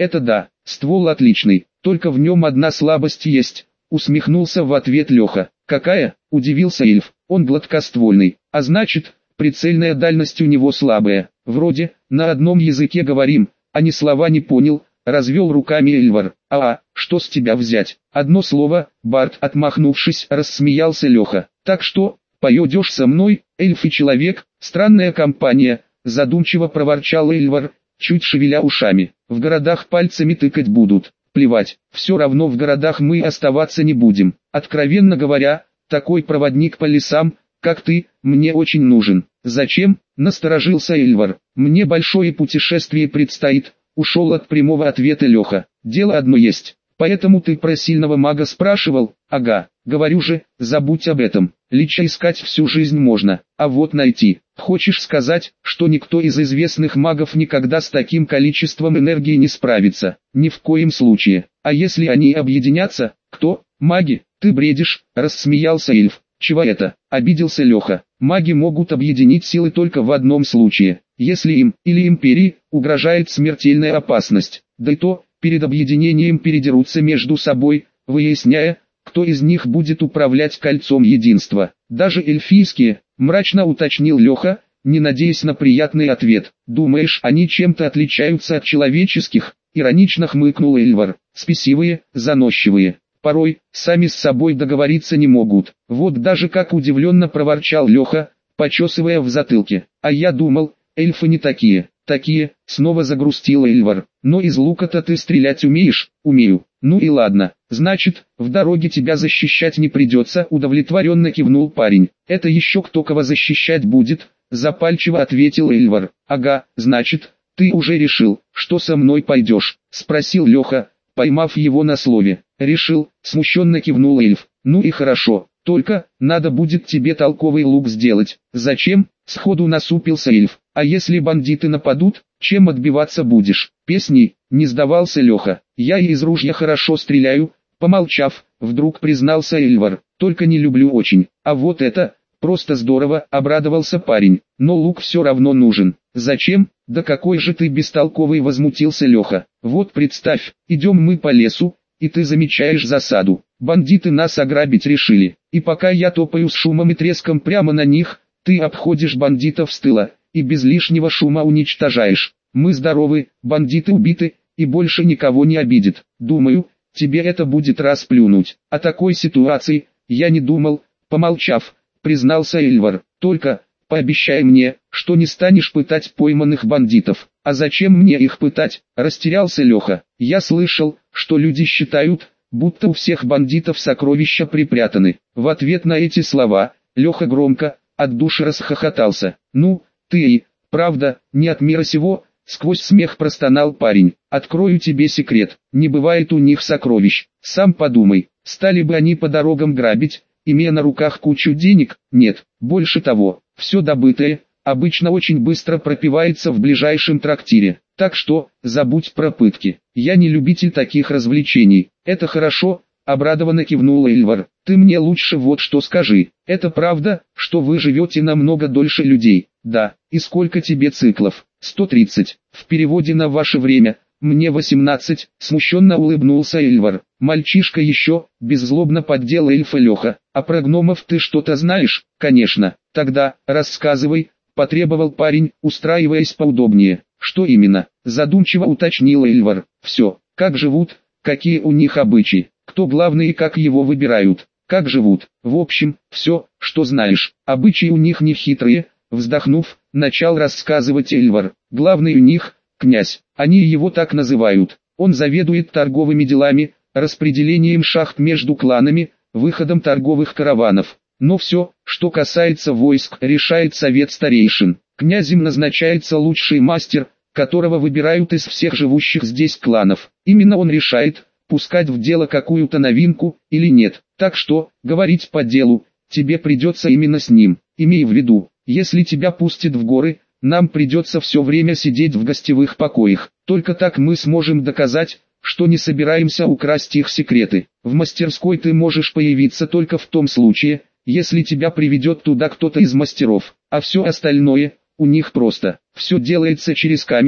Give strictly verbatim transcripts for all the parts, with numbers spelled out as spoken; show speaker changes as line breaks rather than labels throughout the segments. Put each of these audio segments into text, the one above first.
это да, ствол отличный, только в нем одна слабость есть, усмехнулся в ответ Леха. Какая? Удивился эльф, он гладкоствольный, а значит, прицельная дальность у него слабая. Вроде, на одном языке говорим, а ни слова не понял, развел руками Эльвар. А, а, что с тебя взять? Одно слово, Барт, отмахнувшись, рассмеялся Леха. Так что, поедешь со мной, эльф и человек, странная компания, задумчиво проворчал Эльвар, чуть шевеля ушами. В городах пальцами тыкать будут. Плевать, все равно в городах мы оставаться не будем. Откровенно говоря, такой проводник по лесам, как ты, мне очень нужен. Зачем? Насторожился Эльвар. Мне большое путешествие предстоит. Ушел от прямого ответа Леха. Дело одно есть. Поэтому ты про сильного мага спрашивал? Ага, говорю же, забудь об этом. Лича искать всю жизнь можно, а вот найти. Хочешь сказать, что никто из известных магов никогда с таким количеством энергии не справится? Ни в коем случае. А если они объединятся? Кто? Маги? Ты бредишь, рассмеялся эльф. Чего это? Обиделся Леха. Маги могут объединить силы только в одном случае. Если им, или империи, угрожает смертельная опасность. Да и то, перед объединением передерутся между собой, выясняя, кто из них будет управлять кольцом единства. Даже эльфийские, мрачно уточнил Леха, не надеясь на приятный ответ. Думаешь, они чем-то отличаются от человеческих? Иронично хмыкнул Эльвар. Спесивые, заносчивые. Порой, сами с собой договориться не могут. Вот даже как удивленно проворчал Леха, почесывая в затылке. А я думал, эльфы не такие. Такие, снова загрустил Эльвар. Но из лука-то ты стрелять умеешь? Умею. Ну и ладно, значит, в дороге тебя защищать не придется, удовлетворенно кивнул парень. Это еще кто кого защищать будет? Запальчиво ответил Эльвар. Ага, значит, ты уже решил, что со мной пойдешь? Спросил Леха, поймав его на слове. Решил, смущенно кивнул эльф. Ну и хорошо, только, надо будет тебе толковый лук сделать. Зачем? Сходу насупился эльф. А если бандиты нападут, чем отбиваться будешь? Песней, не сдавался Леха. Я и из ружья хорошо стреляю, помолчав, вдруг признался Эльвар. Только не люблю очень. А вот это, просто здорово, обрадовался парень. Но лук все равно нужен. Зачем? Да какой же ты бестолковый, возмутился Леха. Вот представь, идем мы по лесу, и ты замечаешь засаду. Бандиты нас ограбить решили. И пока я топаю с шумом и треском прямо на них, ты обходишь бандитов с тыла, и без лишнего шума уничтожаешь. Мы здоровы, бандиты убиты, и больше никого не обидит. Думаю, тебе это будет расплюнуть. О такой ситуации, я не думал, помолчав, признался Эльвар. Только, пообещай мне, что не станешь пытать пойманных бандитов. А зачем мне их пытать? Растерялся Леха. Я слышал, что люди считают, будто у всех бандитов сокровища припрятаны. В ответ на эти слова, Леха громко, от души расхохотался. Ну, ты и, правда, не от мира сего, сквозь смех простонал парень. Открою тебе секрет, не бывает у них сокровищ. Сам подумай, стали бы они по дорогам грабить, имея на руках кучу денег? Нет, больше того, все добытое, обычно очень быстро пропивается в ближайшем трактире. Так что, забудь про пытки. Я не любитель таких развлечений. Это хорошо, обрадованно кивнул Эльвар. Ты мне лучше вот что скажи. Это правда, что вы живете намного дольше людей? Да. И сколько тебе циклов? сто тридцать. В переводе на ваше время, мне восемнадцать, смущенно улыбнулся Эльвар. Мальчишка еще, беззлобно поддел эльфа Леха. А про гномов ты что-то знаешь? Конечно. Тогда, рассказывай, потребовал парень, устраиваясь поудобнее. Что именно? Задумчиво уточнил Эльвар. Все, как живут, какие у них обычаи, кто главный и как его выбирают, как живут. В общем, все, что знаешь. Обычаи у них не хитрые, вздохнув, начал рассказывать Эльвар. Главный у них, князь, они его так называют. Он заведует торговыми делами, распределением шахт между кланами, выходом торговых караванов. Но все, что касается войск, решает совет старейшин. Князем назначается лучший мастер, которого выбирают из всех живущих здесь кланов. Именно он решает, пускать в дело какую-то новинку или нет. Так что, говорить по делу, тебе придется именно с ним. Имей в виду, если тебя пустят в горы, нам придется все время сидеть в гостевых покоях. Только так мы сможем доказать, что не собираемся украсть их секреты. В мастерской ты можешь появиться только в том случае, если тебя приведет туда кто-то из мастеров. А все остальное, у них просто. Все делается через камень,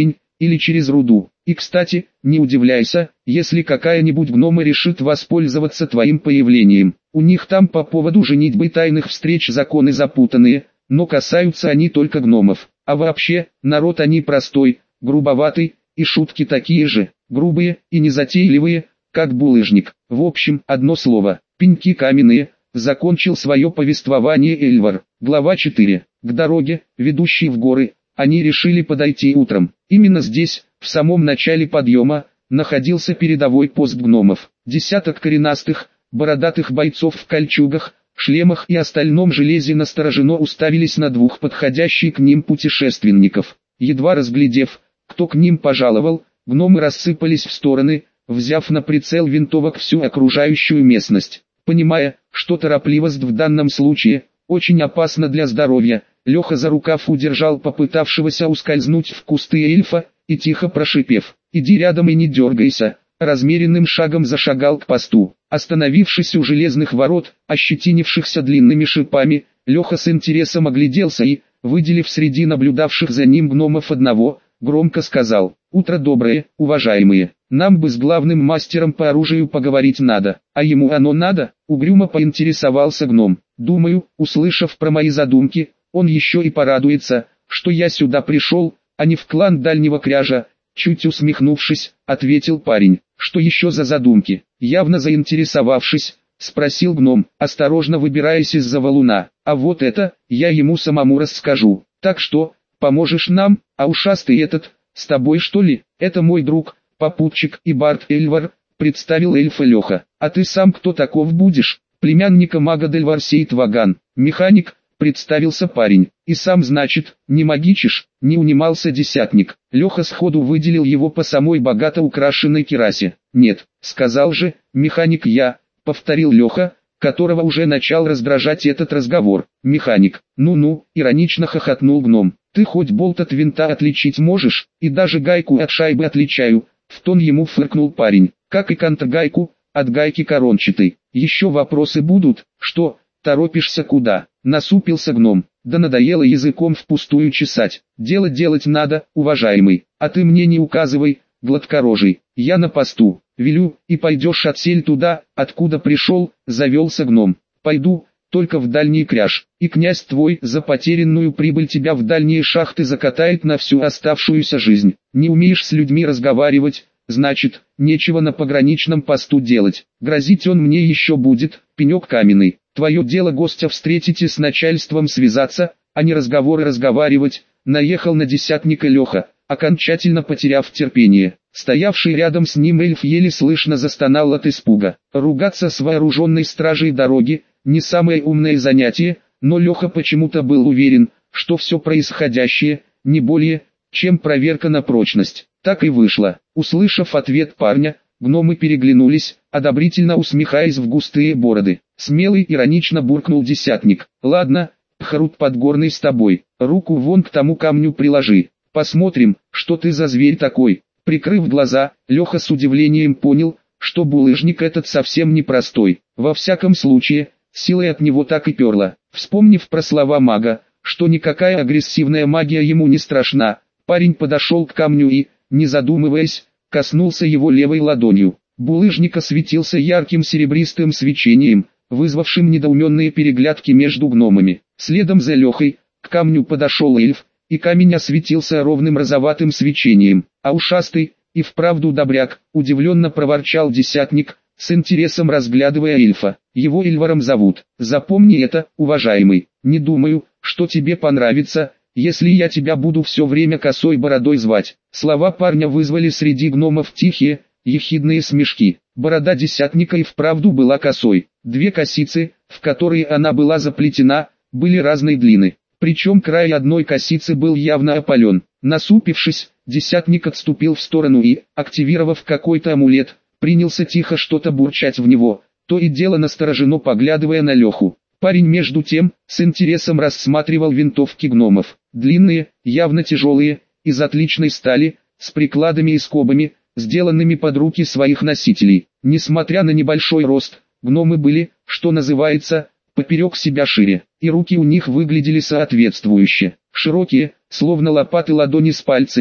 или через руду. И кстати, не удивляйся, если какая-нибудь гнома решит воспользоваться твоим появлением. У них там по поводу женитьбы тайных встреч законы запутанные, но касаются они только гномов. А вообще, народ они простой, грубоватый, и шутки такие же, грубые и незатейливые, как булыжник. В общем, одно слово, пеньки каменные. Закончил свое повествование Эльвар. Глава четыре. К дороге, ведущей в горы, они решили подойти утром. Именно здесь, в самом начале подъема, находился передовой пост гномов. Десяток коренастых, бородатых бойцов в кольчугах, шлемах и остальном железе настороженно уставились на двух подходящих к ним путешественников. Едва разглядев, кто к ним пожаловал, гномы рассыпались в стороны, взяв на прицел винтовок всю окружающую местность. Понимая, что торопливость в данном случае очень опасна для здоровья, Леха за рукав удержал попытавшегося ускользнуть в кусты эльфа, и тихо прошипев: «Иди рядом и не дергайся», размеренным шагом зашагал к посту. Остановившись у железных ворот, ощетинившихся длинными шипами, Леха с интересом огляделся и, выделив среди наблюдавших за ним гномов одного, громко сказал: «Утро доброе, уважаемые. Нам бы с главным мастером по оружию поговорить надо». «А ему оно надо?» — угрюмо поинтересовался гном. «Думаю, услышав про мои задумки, он еще и порадуется, что я сюда пришел, а не в клан Дальнего Кряжа». Чуть усмехнувшись, ответил парень. «Что еще за задумки?» Явно заинтересовавшись, спросил гном, осторожно выбираясь из-за валуна. «А вот это, я ему самому расскажу. Так что, поможешь нам? А ушастый этот, с тобой что ли?» «Это мой друг, попутчик и бард Эльвар», представил эльфа Леха. «А ты сам кто таков будешь?» «Племянника мага Дельварсейт Ваган, механик», представился парень. «И сам, значит, не магичишь?» Не унимался десятник. Леха сходу выделил его по самой богато украшенной керасе. «Нет, сказал же, механик я», повторил Леха, которого уже начал раздражать этот разговор. «Механик, ну-ну», иронично хохотнул гном. «Ты хоть болт от винта отличить можешь, и даже гайку от шайбы отличаю», в тон ему фыркнул парень. «Как и контргайку, от гайки корончатой. Еще вопросы будут?» «Что, торопишься куда?» Насупился гном. «Да надоело языком впустую чесать. Дело делать надо, уважаемый. А ты мне не указывай, гладкорожий. Я на посту. Велю, и пойдешь отсель туда, откуда пришел», завелся гном. «Пойду, только в Дальний Кряж. И князь твой за потерянную прибыль тебя в дальние шахты закатает на всю оставшуюся жизнь. Не умеешь с людьми разговаривать, значит, нечего на пограничном посту делать. Грозить он мне еще будет, пенек каменный. Твое дело гостя встретить и с начальством связаться, а не разговоры разговаривать», наехал на десятника Леха, окончательно потеряв терпение. Стоявший рядом с ним эльф еле слышно застонал от испуга. Ругаться с вооруженной стражей дороги — не самое умное занятие, но Леха почему-то был уверен, что все происходящее — не более, чем проверка на прочность. Так и вышло. Услышав ответ парня, гномы переглянулись, одобрительно усмехаясь в густые бороды. Смелый иронично буркнул десятник. «Ладно, Пхарут Подгорный с тобой, руку вон к тому камню приложи. Посмотрим, что ты за зверь такой». Прикрыв глаза, Леха с удивлением понял, что булыжник этот совсем непростой. Во всяком случае, силой от него так и перло. Вспомнив про слова мага, что никакая агрессивная магия ему не страшна, парень подошел к камню и, не задумываясь, коснулся его левой ладонью. Булыжник осветился ярким серебристым свечением, вызвавшим недоуменные переглядки между гномами. Следом за Лехой, к камню подошел эльф, и камень осветился ровным розоватым свечением. «А ушастый, и вправду добряк», удивленно проворчал десятник, с интересом разглядывая эльфа. «Его Эльваром зовут. Запомни это, уважаемый. Не думаю, что тебе понравится, если я тебя буду все время косой бородой звать». Слова парня вызвали среди гномов тихие, ехидные смешки. Борода десятника и вправду была косой. Две косицы, в которые она была заплетена, были разной длины. Причем край одной косицы был явно опален. Насупившись, десятник отступил в сторону и, активировав какой-то амулет, принялся тихо что-то бурчать в него, то и дело настороженно поглядывая на Леху. Парень между тем, с интересом рассматривал винтовки гномов. Длинные, явно тяжелые, из отличной стали, с прикладами и скобами, сделанными под руки своих носителей. Несмотря на небольшой рост, гномы были, что называется, поперек себя шире, и руки у них выглядели соответствующе. Широкие, словно лопаты ладони с пальцами,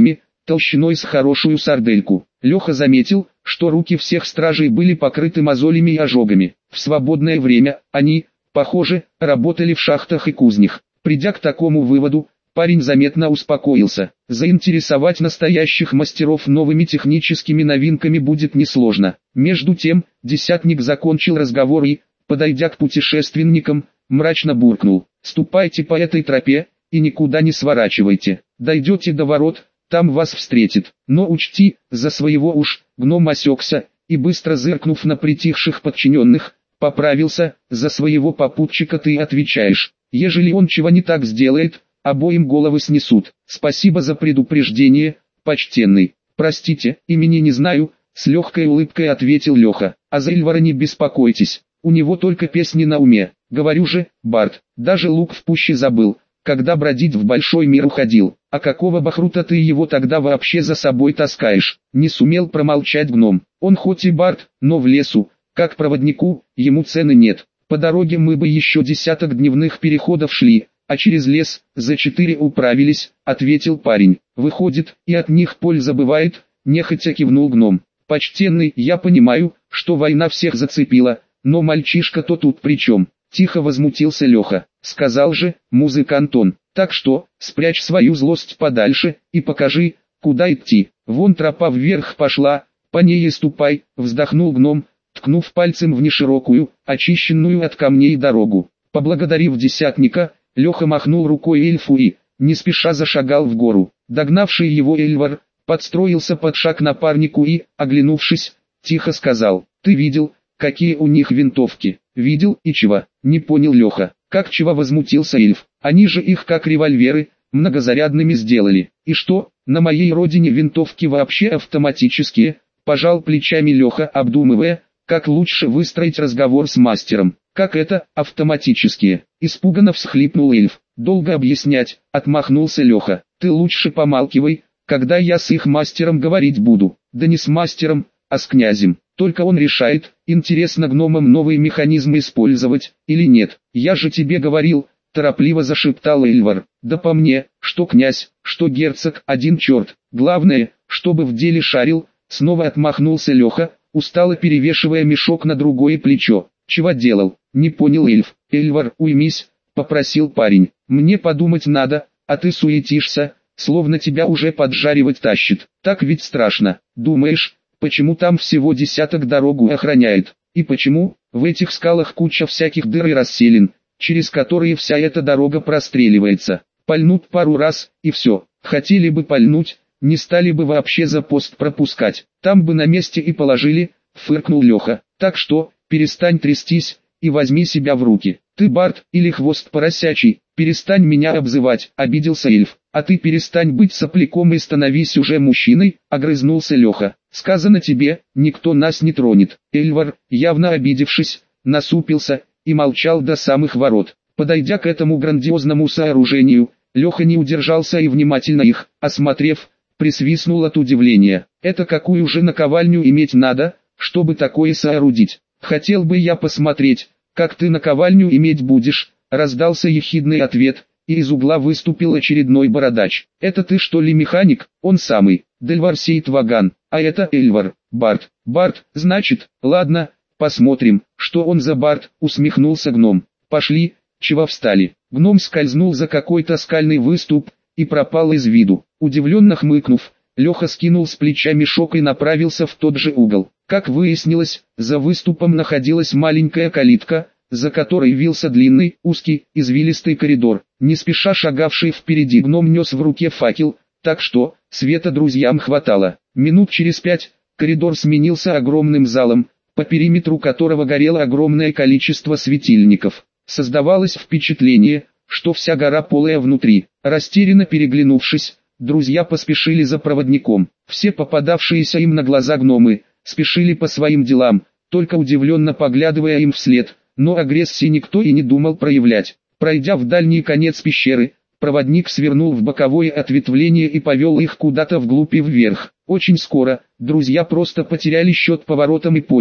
толщиной с хорошую сардельку. Леха заметил, что руки всех стражей были покрыты мозолями и ожогами. В свободное время они, похоже, работали в шахтах и кузнях. Придя к такому выводу, парень заметно успокоился. Заинтересовать настоящих мастеров новыми техническими новинками будет несложно. Между тем, десятник закончил разговор и, подойдя к путешественникам, мрачно буркнул: «Ступайте по этой тропе и никуда не сворачивайте. Дойдете до ворот, там вас встретит. Но учти, за своего уж». Гном осекся и, быстро зыркнув на притихших подчиненных, поправился: «За своего попутчика ты отвечаешь. Ежели он чего не так сделает, обоим головы снесут. Спасибо за предупреждение, почтенный». «Простите, имени не знаю», — с легкой улыбкой ответил Леха. «А за Эльвара не беспокойтесь, у него только песни на уме. Говорю же, Барт, даже лук в пуще забыл, когда бродить в большой мир уходил. А какого бахрута ты его тогда вообще за собой таскаешь?» Не сумел промолчать гном. Он хоть и Барт, но в лесу, как проводнику, ему цены нет. По дороге мы бы еще десяток дневных переходов шли, а через лес за четыре управились, ответил парень. «Выходит, и от них польза бывает», нехотя кивнул гном. «Почтенный, я понимаю, что война всех зацепила, но мальчишка-то тут при чем?» Тихо возмутился Леха. «Сказал же, музыкант он. Так что, спрячь свою злость подальше и покажи, куда идти. Вон тропа вверх пошла, по ней и ступай», вздохнул гном, ткнув пальцем в неширокую, очищенную от камней дорогу. Поблагодарив десятника, Леха махнул рукой эльфу и, не спеша, зашагал в гору. Догнавший его Эльвар подстроился под шаг напарнику и, оглянувшись, тихо сказал: «Ты видел, какие у них винтовки?» «Видел, и чего?» — не понял Леха. «Как чего?» — возмутился эльф. «Они же их как револьверы, многозарядными сделали. И что, на моей родине винтовки вообще автоматические?» — пожал плечами Леха, обдумывая, как лучше выстроить разговор с мастером. «Как это, автоматические?» — испуганно всхлипнул эльф. «Долго объяснять», — отмахнулся Леха. «Ты лучше помалкивай, когда я с их мастером говорить буду». «Да не с мастером, а с князем. Только он решает, интересно гномам новые механизмы использовать или нет. Я же тебе говорил», — торопливо зашептал Эльвар. «Да по мне, что князь, что герцог, один черт. Главное, чтобы в деле шарил», — снова отмахнулся Леха, устало перевешивая мешок на другое плечо. «Чего делал?» — не понял эльф. «Эльвар, уймись», — попросил парень. «Мне подумать надо, а ты суетишься, словно тебя уже поджаривать тащит. Так ведь страшно. Думаешь, почему там всего десяток дорогу охраняет? И почему в этих скалах куча всяких дыр и расселин, через которые вся эта дорога простреливается? Пальнут пару раз, и все. Хотели бы пальнуть, не стали бы вообще за пост пропускать. Там бы на месте и положили», — фыркнул Леха. «Так что, перестань трястись и возьми себя в руки. Ты Барт или хвост поросячий, перестань меня обзывать», — обиделся эльф. «А ты перестань быть сопляком и становись уже мужчиной», — огрызнулся Леха. «Сказано тебе, никто нас не тронет». Эльвар, явно обидевшись, насупился и молчал до самых ворот. Подойдя к этому грандиозному сооружению, Леха не удержался и, внимательно их осмотрев, присвистнул от удивления. «Это какую же наковальню иметь надо, чтобы такое соорудить? Хотел бы я посмотреть, как ты наковальню иметь будешь», — раздался ехидный ответ, и из угла выступил очередной бородач. «Это ты что ли механик?» «Он самый, Дельвар Сейтваган, а это Эльвар, Барт». «Барт, значит, ладно, посмотрим, что он за Барт», — усмехнулся гном. «Пошли, чего встали?» Гном скользнул за какой-то скальный выступ и пропал из виду. Удивленно хмыкнув, Леха скинул с плеча мешок и направился в тот же угол. Как выяснилось, за выступом находилась маленькая калитка, за которой вился длинный, узкий, извилистый коридор. Не спеша шагавший впереди гном нес в руке факел, так что света друзьям хватало. Минут через пять коридор сменился огромным залом, по периметру которого горело огромное количество светильников. Создавалось впечатление, что вся гора полая внутри. Растерянно переглянувшись, друзья поспешили за проводником. Все попадавшиеся им на глаза гномы спешили по своим делам, только удивленно поглядывая им вслед, но агрессии никто и не думал проявлять. Пройдя в дальний конец пещеры, проводник свернул в боковое ответвление и повел их куда-то вглубь и вверх. Очень скоро друзья просто потеряли счет поворотам и поняли,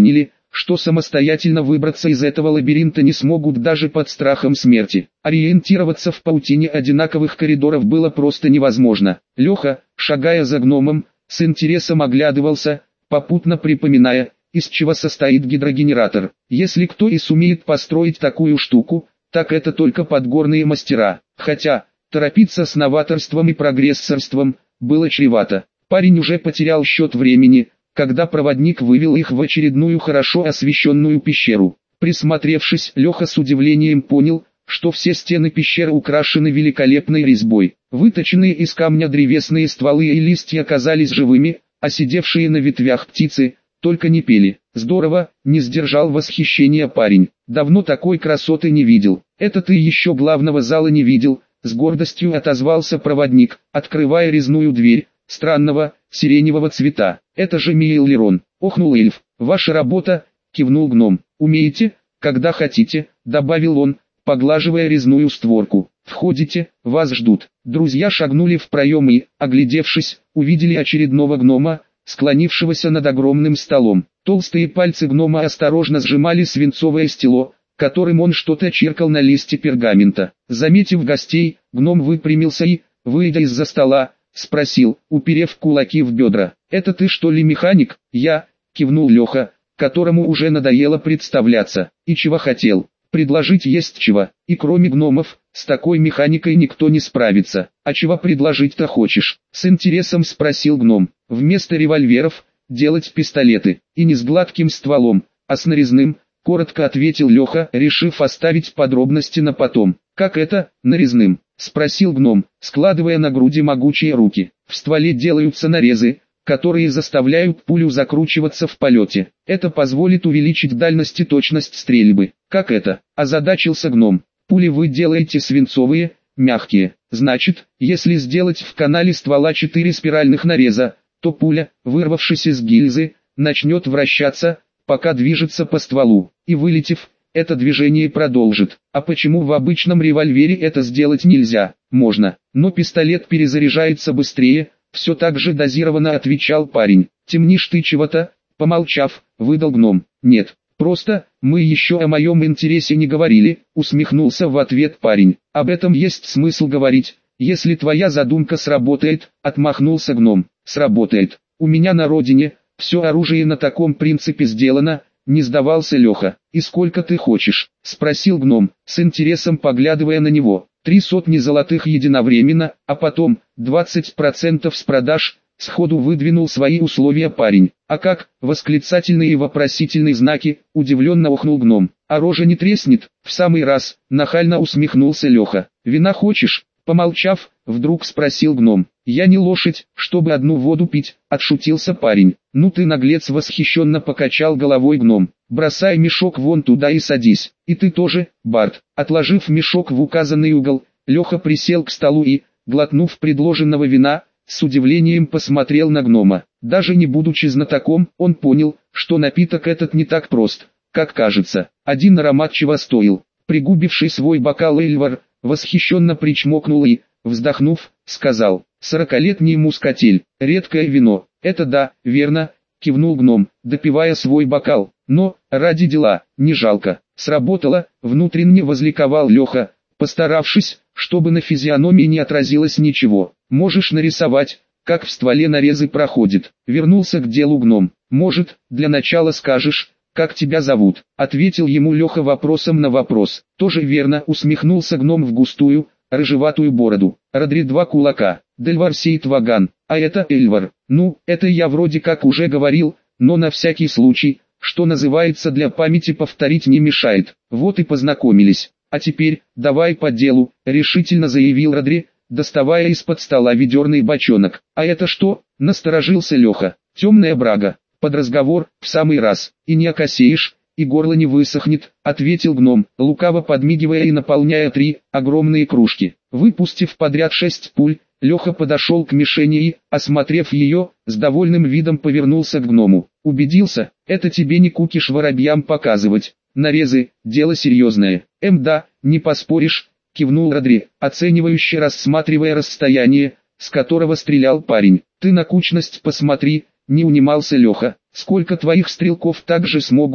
что самостоятельно выбраться из этого лабиринта не смогут даже под страхом смерти. Ориентироваться в паутине одинаковых коридоров было просто невозможно. Леха, шагая за гномом, с интересом оглядывался, попутно припоминая, из чего состоит гидрогенератор. Если кто и сумеет построить такую штуку, так это только подгорные мастера. Хотя, торопиться с новаторством и прогрессорством было чревато. Парень уже потерял счет времени, когда проводник вывел их в очередную хорошо освещенную пещеру. Присмотревшись, Леха с удивлением понял, что все стены пещеры украшены великолепной резьбой. Выточенные из камня древесные стволы и листья оказались живыми, а сидевшие на ветвях птицы только не пели. Здорово, не сдержал восхищения парень. Давно такой красоты не видел. Это ты еще главного зала не видел, с гордостью отозвался проводник, открывая резную дверь, странного, сиреневого цвета. Это же Мейлерон, охнул эльф. Ваша работа, кивнул гном. Умеете, когда хотите, добавил он, поглаживая резную створку. Входите, вас ждут. Друзья шагнули в проем и, оглядевшись, увидели очередного гнома, склонившегося над огромным столом. Толстые пальцы гнома осторожно сжимали свинцовое стело, которым он что-то чиркал на листе пергамента. Заметив гостей, гном выпрямился и, выйдя из-за стола, спросил, уперев кулаки в бедра. «Это ты что ли механик?» «Я», — кивнул Леха, которому уже надоело представляться. «И чего хотел?» «Предложить есть чего, и кроме гномов, с такой механикой никто не справится». «А чего предложить-то хочешь?» — с интересом спросил гном. «Вместо револьверов, делать пистолеты, и не с гладким стволом, а с нарезным», — коротко ответил Леха, решив оставить подробности на потом. «Как это, нарезным?» — спросил гном, складывая на груди могучие руки. «В стволе делаются нарезы, которые заставляют пулю закручиваться в полете. Это позволит увеличить дальность и точность стрельбы». «Как это?» – озадачился гном. «Пули вы делаете свинцовые, мягкие. Значит, если сделать в канале ствола четыре спиральных нареза, то пуля, вырвавшись из гильзы, начнет вращаться, пока движется по стволу, и вылетев, это движение продолжит. А почему в обычном револьвере это сделать нельзя?» «Можно, но пистолет перезаряжается быстрее», — все так же дозированно отвечал парень. «Темнишь ты чего-то?» — помолчав, выдал гном. «Нет, просто, мы еще о моем интересе не говорили», — усмехнулся в ответ парень. «Об этом есть смысл говорить, если твоя задумка сработает», — отмахнулся гном. «Сработает. У меня на родине, все оружие на таком принципе сделано», — не сдавался Леха. «И сколько ты хочешь?» — спросил гном, с интересом поглядывая на него. «Три сотни золотых единовременно, а потом, двадцать процентов с продаж», — сходу выдвинул свои условия парень. «А как?» — восклицательные и вопросительные знаки, удивленно охнул гном. «А рожа не треснет?» — в самый раз, нахально усмехнулся Леха. «Вина хочешь?» — помолчав, вдруг спросил гном. «Я не лошадь, чтобы одну воду пить», — отшутился парень. «Ну ты наглец!» — восхищенно покачал головой гном. «Бросай мешок вон туда и садись. И ты тоже, Барт». Отложив мешок в указанный угол, Леха присел к столу и, глотнув предложенного вина, с удивлением посмотрел на гнома. Даже не будучи знатоком, он понял, что напиток этот не так прост, как кажется. Один аромат чего стоил. Пригубивший свой бокал Эльвар, восхищенно причмокнул и, вздохнув, сказал: «Сорокалетний мускатель, редкое вино». «Это да, верно», — кивнул гном, допивая свой бокал. «Но, ради дела, не жалко». «Сработало», — внутренне возликовал Леха, постаравшись, чтобы на физиономии не отразилось ничего. «Можешь нарисовать, как в стволе нарезы проходит». Вернулся к делу гном. «Может, для начала скажешь, как тебя зовут?» — ответил ему Леха вопросом на вопрос. «Тоже верно», — усмехнулся гном в густую, рыжеватую бороду. «Родри два кулака, Дельвар Сейт Ваган, а это Эльвар». «Ну, это я вроде как уже говорил, но на всякий случай, что называется, для памяти повторить не мешает. Вот и познакомились. А теперь, давай по делу», — решительно заявил Родри, доставая из-под стола ведерный бочонок. «А это что?» — насторожился Леха. «Темная брага. Под разговор, в самый раз. И не окосеешь, и горло не высохнет», — ответил гном, лукаво подмигивая и наполняя три огромные кружки. Выпустив подряд шесть пуль, Леха подошел к мишени и, осмотрев ее, с довольным видом повернулся к гному. «Убедился? Это тебе не кукиш воробьям показывать. Нарезы, дело серьезное». «Эм да, не поспоришь», — кивнул Родри, оценивающе рассматривая расстояние, с которого стрелял парень. «Ты на кучность посмотри», — не унимался Леха. «Сколько твоих стрелков так же смогут?»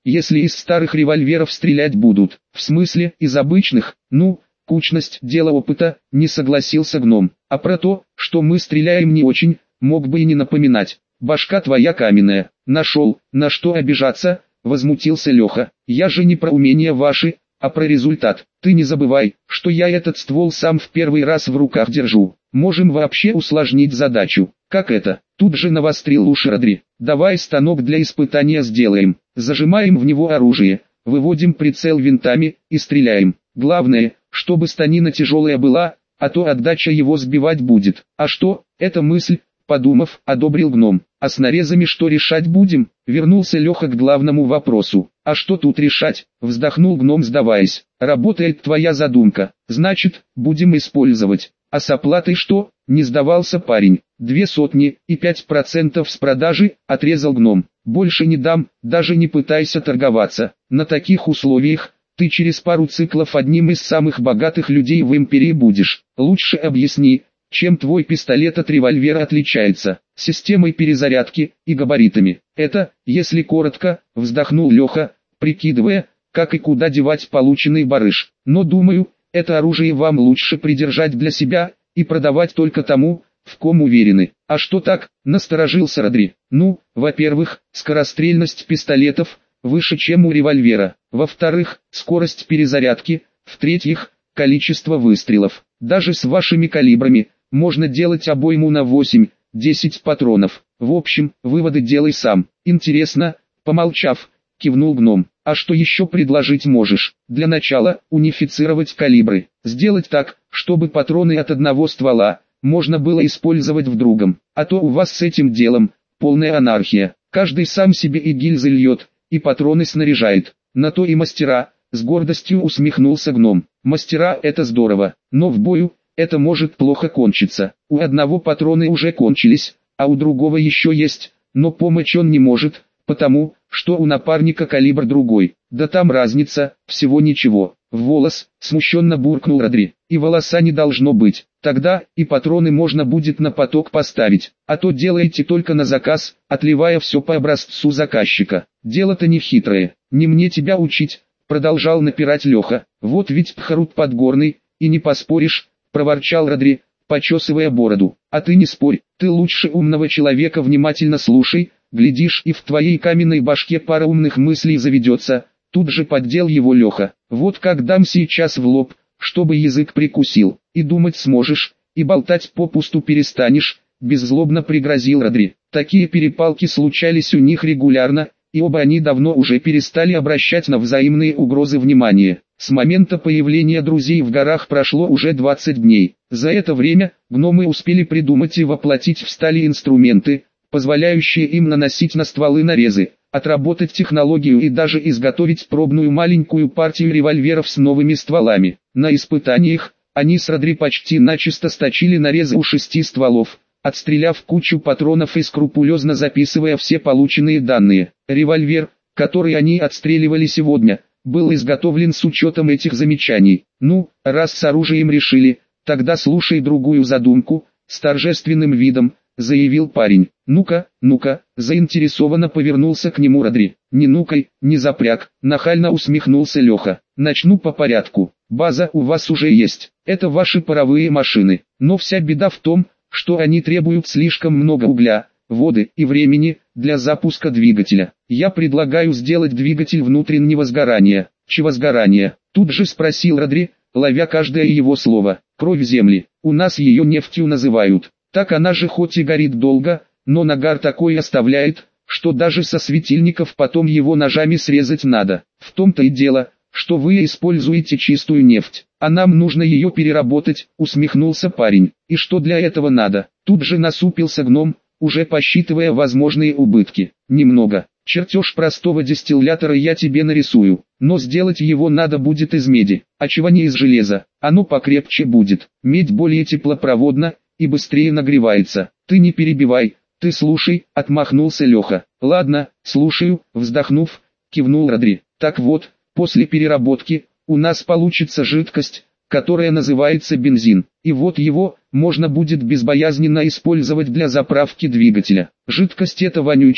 если из старых револьверов стрелять будут. В смысле, из обычных? Ну, кучность – дело опыта, не согласился гном. А про то, что мы стреляем не очень, мог бы и не напоминать. Башка твоя каменная. Нашел, на что обижаться, возмутился Леха. Я же не про умения ваши, а про результат. Ты не забывай, что я этот ствол сам в первый раз в руках держу. Можем вообще усложнить задачу. Как это? Тут же навострил уши Родри. Давай станок для испытания сделаем. Зажимаем в него оружие, выводим прицел винтами и стреляем. Главное, чтобы станина тяжелая была, а то отдача его сбивать будет. А что, эта мысль, подумав, одобрил гном. А с нарезами что решать будем? Вернулся Леха к главному вопросу. А что тут решать? Вздохнул гном, сдаваясь. Работает твоя задумка, значит, будем использовать. А с оплатой что? Не сдавался парень. Две сотни и пять процентов с продажи, отрезал гном. Больше не дам, даже не пытайся торговаться. На таких условиях ты через пару циклов одним из самых богатых людей в империи будешь. Лучше объясни, чем твой пистолет от револьвера отличается, системой перезарядки и габаритами. Это, если коротко, вздохнул Леха, прикидывая, как и куда девать полученный барыш. Но думаю, это оружие вам лучше придержать для себя и продавать только тому, в ком уверены. А что так? Насторожился Родри. Ну, во-первых, скорострельность пистолетов выше, чем у револьвера. Во-вторых, скорость перезарядки. В-третьих, количество выстрелов. Даже с вашими калибрами можно делать обойму на восемь-десять патронов. В общем, выводы делай сам. Интересно, помолчав, кивнул гном. А что еще предложить можешь? Для начала, унифицировать калибры. Сделать так, чтобы патроны от одного ствола можно было использовать в другом. А то у вас с этим делом полная анархия. Каждый сам себе и гильзы льет, и патроны снаряжает. На то и мастера, с гордостью усмехнулся гном. Мастера — это здорово, но в бою это может плохо кончиться. У одного патроны уже кончились, а у другого еще есть, но помочь он не может, потому что у напарника калибр другой. Да там разница, всего ничего. В волос, смущенно буркнул Родри. И волоса не должно быть. Тогда и патроны можно будет на поток поставить. А то делаете только на заказ, отливая все по образцу заказчика. Дело-то не хитрое. Не мне тебя учить, продолжал напирать Леха. Вот ведь Пхарут Подгорный, и не поспоришь, проворчал Родри, почесывая бороду. А ты не спорь, ты лучше умного человека внимательно слушай. Глядишь, и в твоей каменной башке пара умных мыслей заведется. Тут же поддел его Леха. Вот как дам сейчас в лоб, чтобы язык прикусил. И думать сможешь, и болтать попусту перестанешь, беззлобно пригрозил Родри. Такие перепалки случались у них регулярно, и оба они давно уже перестали обращать на взаимные угрозы внимание. С момента появления друзей в горах прошло уже двадцать дней. За это время гномы успели придумать и воплотить в стали инструменты, позволяющие им наносить на стволы нарезы, отработать технологию и даже изготовить пробную маленькую партию револьверов с новыми стволами. На испытаниях они с Родри почти начисто сточили нарезы у шести стволов, отстреляв кучу патронов и скрупулезно записывая все полученные данные. Револьвер, который они отстреливали сегодня, был изготовлен с учетом этих замечаний. Ну, раз с оружием решили, тогда слушай другую задумку, с торжественным видом заявил парень. Ну-ка, ну-ка, заинтересованно повернулся к нему Родри. Не нукай, не запряг, нахально усмехнулся Леха. Начну по порядку. База у вас уже есть, это ваши паровые машины. Но вся беда в том, что они требуют слишком много угля, воды и времени для запуска двигателя. Я предлагаю сделать двигатель внутреннего сгорания. Чего сгорания? Тут же спросил Родри, ловя каждое его слово. Кровь земли, у нас ее нефтью называют. Так она же хоть и горит долго, но нагар такой оставляет, что даже со светильников потом его ножами срезать надо. В том-то и дело, что вы используете чистую нефть, а нам нужно ее переработать, усмехнулся парень. И что для этого надо? Тут же насупился гном, уже посчитывая возможные убытки. Немного. Чертеж простого дистиллятора я тебе нарисую, но сделать его надо будет из меди, а чего не из железа, оно покрепче будет. Медь более теплопроводна и быстрее нагревается. Ты не перебивай, ты слушай, отмахнулся Леха. Ладно, слушаю, вздохнув, кивнул Родри. Так вот, после переработки, у нас получится жидкость, которая называется бензин. И вот его можно будет безбоязненно использовать для заправки двигателя. Жидкость эта вонючая,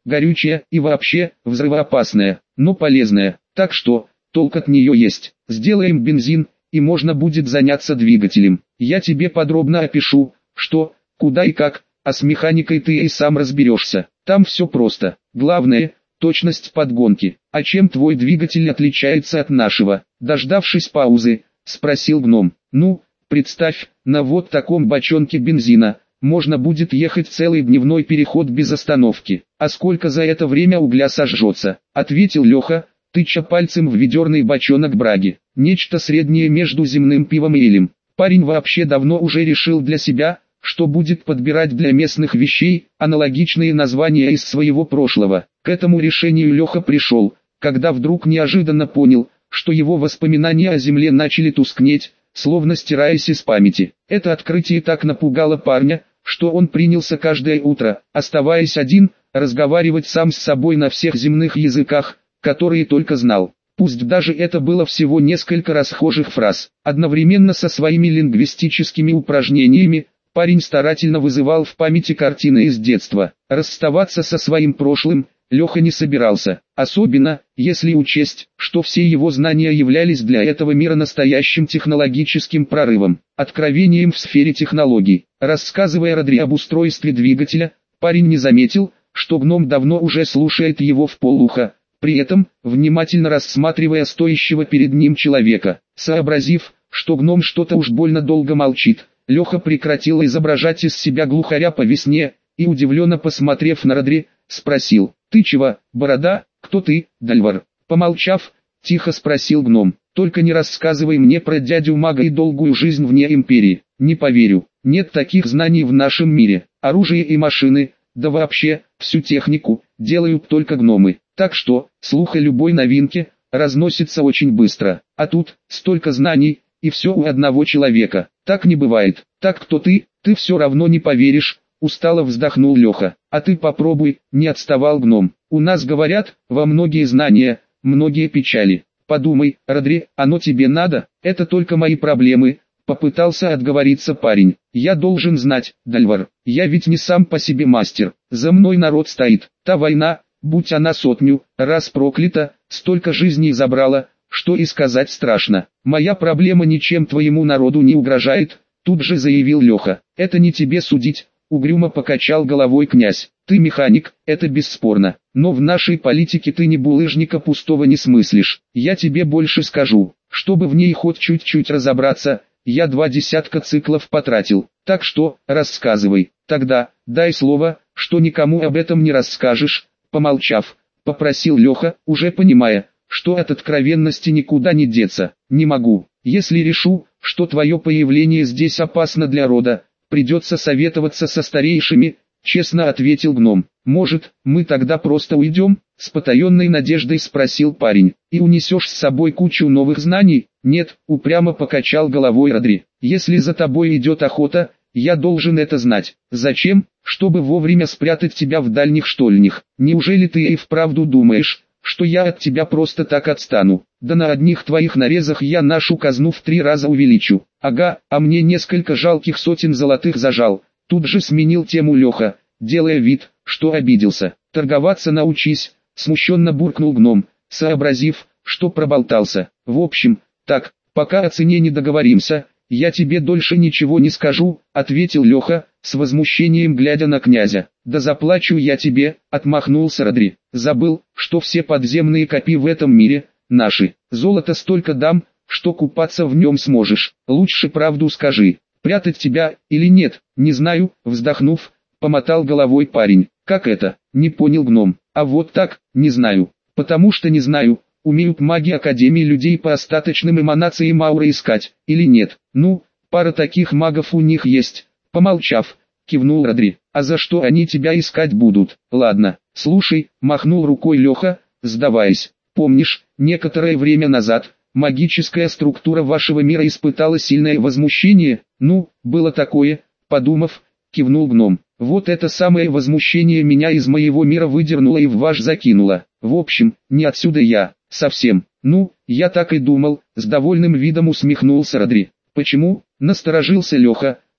горючая и вообще взрывоопасная, но полезная, так что толк от нее есть. Сделаем бензин, и можно будет заняться двигателем. Я тебе подробно опишу, что, куда и как, а с механикой ты и сам разберешься. Там все просто. Главное – точность подгонки. А чем твой двигатель отличается от нашего? Дождавшись паузы, спросил гном. Ну, представь, на вот таком бочонке бензина можно будет ехать целый дневной переход без остановки. А сколько за это время угля сожжется? Ответил Леха, тыча пальцем в ведерный бочонок браги. Нечто среднее между земным пивом и элем. Парень вообще давно уже решил для себя, что будет подбирать для местных вещей аналогичные названия из своего прошлого. К этому решению Леха пришел, когда вдруг неожиданно понял, что его воспоминания о земле начали тускнеть, словно стираясь из памяти. Это открытие так напугало парня, что он принялся каждое утро, оставаясь один, разговаривать сам с собой на всех земных языках, которые только знал. Пусть даже это было всего несколько расхожих фраз. Одновременно со своими лингвистическими упражнениями, парень старательно вызывал в памяти картины из детства. Расставаться со своим прошлым Леха не собирался, особенно, если учесть, что все его знания являлись для этого мира настоящим технологическим прорывом, откровением в сфере технологий. Рассказывая Родри об устройстве двигателя, парень не заметил, что гном давно уже слушает его вполуха, при этом внимательно рассматривая стоящего перед ним человека. Сообразив, что гном что-то уж больно долго молчит, Леха прекратил изображать из себя глухаря по весне, и удивленно посмотрев на Родри, спросил: «Ты чего, борода, кто ты, Дальвар?» Помолчав, тихо спросил гном: «Только не рассказывай мне про дядю мага и долгую жизнь вне империи, не поверю, нет таких знаний в нашем мире, оружие и машины, да вообще, всю технику, делают только гномы, так что, слух о любой новинке, разносится очень быстро, а тут, столько знаний, и все у одного человека, так не бывает, так кто ты, ты все равно не поверишь». Устало вздохнул Леха. «А ты попробуй», — не отставал гном. «У нас говорят, во многие знания, многие печали. Подумай, Родри, оно тебе надо? Это только мои проблемы», — попытался отговориться парень. «Я должен знать, Дальвар, я ведь не сам по себе мастер, за мной народ стоит. Та война, будь она сотню, раз проклята, столько жизней забрала, что и сказать страшно. Моя проблема ничем твоему народу не угрожает», — тут же заявил Леха. «Это не тебе судить». Угрюмо покачал головой князь. «Ты механик, это бесспорно, но в нашей политике ты ни булыжника пустого не смыслишь. Я тебе больше скажу, чтобы в ней хоть чуть-чуть разобраться, я два десятка циклов потратил. Так что, рассказывай, тогда, дай слово, что никому об этом не расскажешь». Помолчав, попросил Леха, уже понимая, что от откровенности никуда не деться. «Не могу, если решу, что твое появление здесь опасно для рода, придется советоваться со старейшими», — честно ответил гном. «Может, мы тогда просто уйдем?» — с потаенной надеждой спросил парень. «И унесешь с собой кучу новых знаний?» «Нет», — упрямо покачал головой Родри. «Если за тобой идет охота, я должен это знать. Зачем? Чтобы вовремя спрятать тебя в дальних штольнях. Неужели ты и вправду думаешь, что я от тебя просто так отстану? Да на одних твоих нарезах я нашу казну в три раза увеличу». «Ага, а мне несколько жалких сотен золотых зажал», — тут же сменил тему Леха, делая вид, что обиделся. «Торговаться научись», — смущенно буркнул гном, сообразив, что проболтался. «В общем, так, пока о цене не договоримся, я тебе дольше ничего не скажу», — ответил Леха, с возмущением глядя на князя. «Да заплачу я тебе», — отмахнулся Родри. «Забыл, что все подземные копи в этом мире наши. Золото столько дам, что купаться в нем сможешь. Лучше правду скажи, прятать тебя или нет?» «Не знаю», — вздохнув, помотал головой парень. «Как это?» — не понял гном. «А вот так, не знаю. Потому что не знаю, умеют маги Академии людей по остаточным эманациям ауры искать, или нет. Ну, пара таких магов у них есть». Помолчав, кивнул Родри. «А за что они тебя искать будут?» «Ладно, слушай», — махнул рукой Леха, сдаваясь. «Помнишь, некоторое время назад магическая структура вашего мира испытала сильное возмущение?» «Ну, было такое», — подумав, кивнул гном. «Вот это самое возмущение меня из моего мира выдернуло и в ваш закинуло. В общем, не отсюда я, совсем». «Ну, я так и думал», — с довольным видом усмехнулся Родри. «Почему?» — насторожился Леха,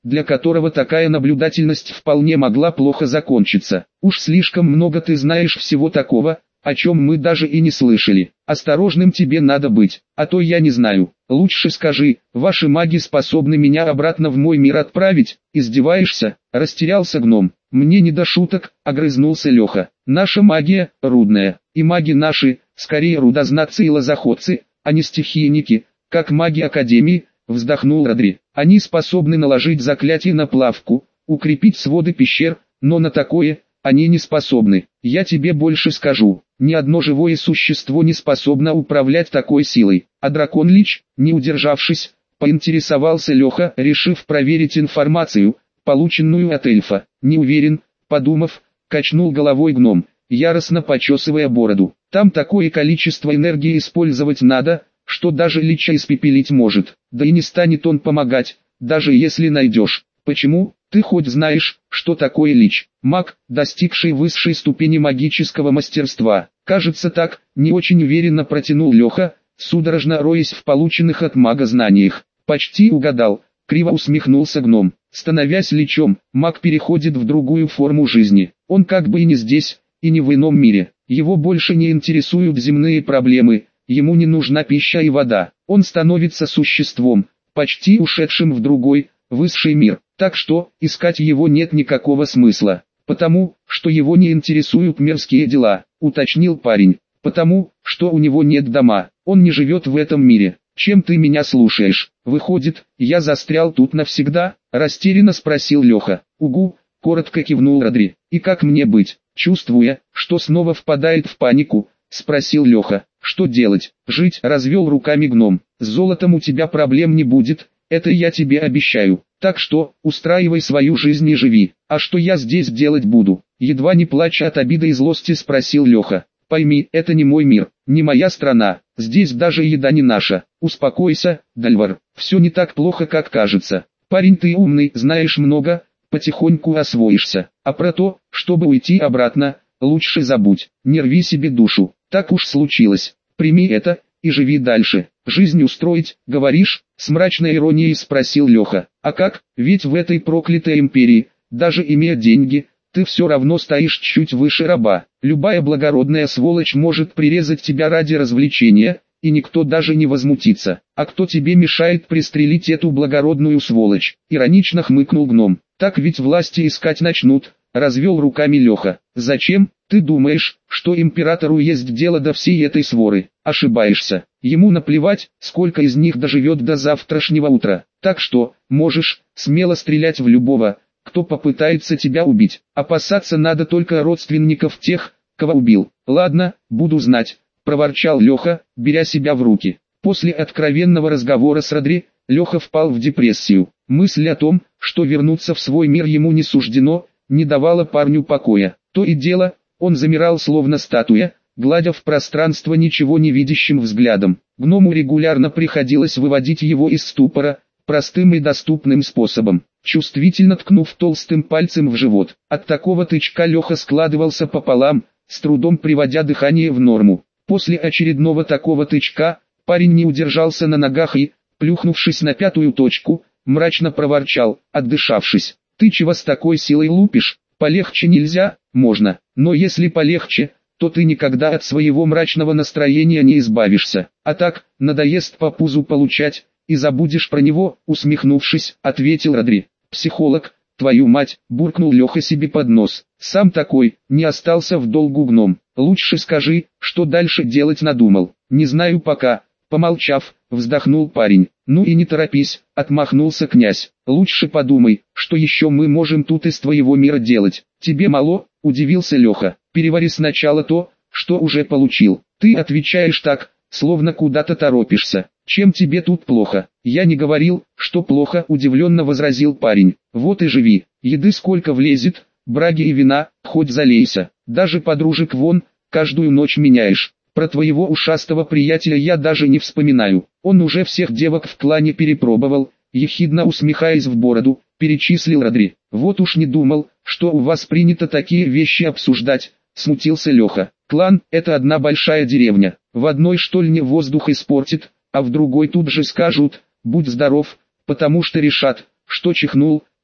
для которого такая наблюдательность вполне могла плохо закончиться. Уж слишком много ты знаешь всего такого, о чем мы даже и не слышали. Осторожным тебе надо быть, а то я не знаю. Лучше скажи, ваши маги способны меня обратно в мой мир отправить? Издеваешься? Растерялся гном. Мне не до шуток, огрызнулся Леха. Наша магия, рудная, и маги наши, скорее рудознатцы и лозоходцы, а не стихийники, как маги Академии, вздохнул Родри. Они способны наложить заклятие на плавку, укрепить своды пещер, но на такое они не способны. Я тебе больше скажу, ни одно живое существо не способно управлять такой силой. А дракон-лич, не удержавшись, поинтересовался Леха, решив проверить информацию, полученную от эльфа. Не уверен, подумав, качнул головой гном, яростно почесывая бороду. Там такое количество энергии использовать надо, что даже лича испепелить может. Да и не станет он помогать, даже если найдешь. Почему? Ты хоть знаешь, что такое лич? Маг, достигший высшей ступени магического мастерства. Кажется так, не очень уверенно протянул Леха, судорожно роясь в полученных от мага знаниях. Почти угадал, криво усмехнулся гном. Становясь личом, маг переходит в другую форму жизни. Он как бы и не здесь, и не в ином мире. Его больше не интересуют земные проблемы, ему не нужна пища и вода. Он становится существом, почти ушедшим в другой, высший мир. Так что, искать его нет никакого смысла. Потому, что его не интересуют мирские дела, уточнил парень. Потому, что у него нет дома, он не живет в этом мире. Чем ты меня слушаешь? Выходит, я застрял тут навсегда? Растерянно спросил Леха. Угу, коротко кивнул Родри. И как мне быть? Чувствуя, что снова впадает в панику, спросил Леха. Что делать? Жить? Развел руками гном. С золотом у тебя проблем не будет, это я тебе обещаю. Так что, устраивай свою жизнь и живи. А что я здесь делать буду? Едва не плача от обиды и злости спросил Леха. Пойми, это не мой мир, не моя страна, здесь даже еда не наша. Успокойся, Дальвар, все не так плохо, как кажется. Парень, ты умный, знаешь много, потихоньку освоишься. А про то, чтобы уйти обратно, лучше забудь, не рви себе душу. Так уж случилось, прими это и живи дальше. Жизнь устроить, говоришь? С мрачной иронией спросил Леха. А как? Ведь в этой проклятой империи, даже имея деньги, ты все равно стоишь чуть выше раба. Любая благородная сволочь может прирезать тебя ради развлечения, и никто даже не возмутится. А кто тебе мешает пристрелить эту благородную сволочь? Иронично хмыкнул гном. Так ведь власти искать начнут, развел руками Леха. Зачем? Ты думаешь, что императору есть дело до всей этой своры? Ошибаешься. Ему наплевать, сколько из них доживет до завтрашнего утра. Так что, можешь смело стрелять в любого, кто попытается тебя убить. Опасаться надо только родственников тех, кого убил. Ладно, буду знать, проворчал Леха, беря себя в руки. После откровенного разговора с Родри, Леха впал в депрессию. Мысль о том, что вернуться в свой мир ему не суждено, не давала парню покоя. То и дело, он замирал словно статуя, гладя в пространство ничего не видящим взглядом. Гному регулярно приходилось выводить его из ступора, простым и доступным способом, чувствительно ткнув толстым пальцем в живот. От такого тычка Леха складывался пополам, с трудом приводя дыхание в норму. После очередного такого тычка, парень не удержался на ногах и, плюхнувшись на пятую точку, мрачно проворчал, отдышавшись. «Ты чего с такой силой лупишь? Полегче нельзя?» «Можно, но если полегче, то ты никогда от своего мрачного настроения не избавишься. А так, надоест по пузу получать, и забудешь про него», усмехнувшись, ответил Родри. «Психолог, твою мать», буркнул Леха себе под нос. Сам такой, не остался в долгу гном. «Лучше скажи, что дальше делать надумал». «Не знаю пока», помолчав, вздохнул парень. «Ну и не торопись», отмахнулся князь. «Лучше подумай, что еще мы можем тут из твоего мира делать. Тебе мало?» удивился Леха. «Перевари сначала то, что уже получил. Ты отвечаешь так, словно куда-то торопишься. Чем тебе тут плохо?» «Я не говорил, что плохо», удивленно возразил парень. «Вот и живи. Еды сколько влезет, браги и вина, хоть залейся. Даже подружек вон, каждую ночь меняешь. Про твоего ушастого приятеля я даже не вспоминаю. Он уже всех девок в клане перепробовал», ехидно усмехаясь в бороду, перечислил Родри. «Вот уж не думал, что у вас принято такие вещи обсуждать», смутился Леха. «Клан – это одна большая деревня. В одной штольне воздух испортит, а в другой тут же скажут «будь здоров», потому что решат, что чихнул,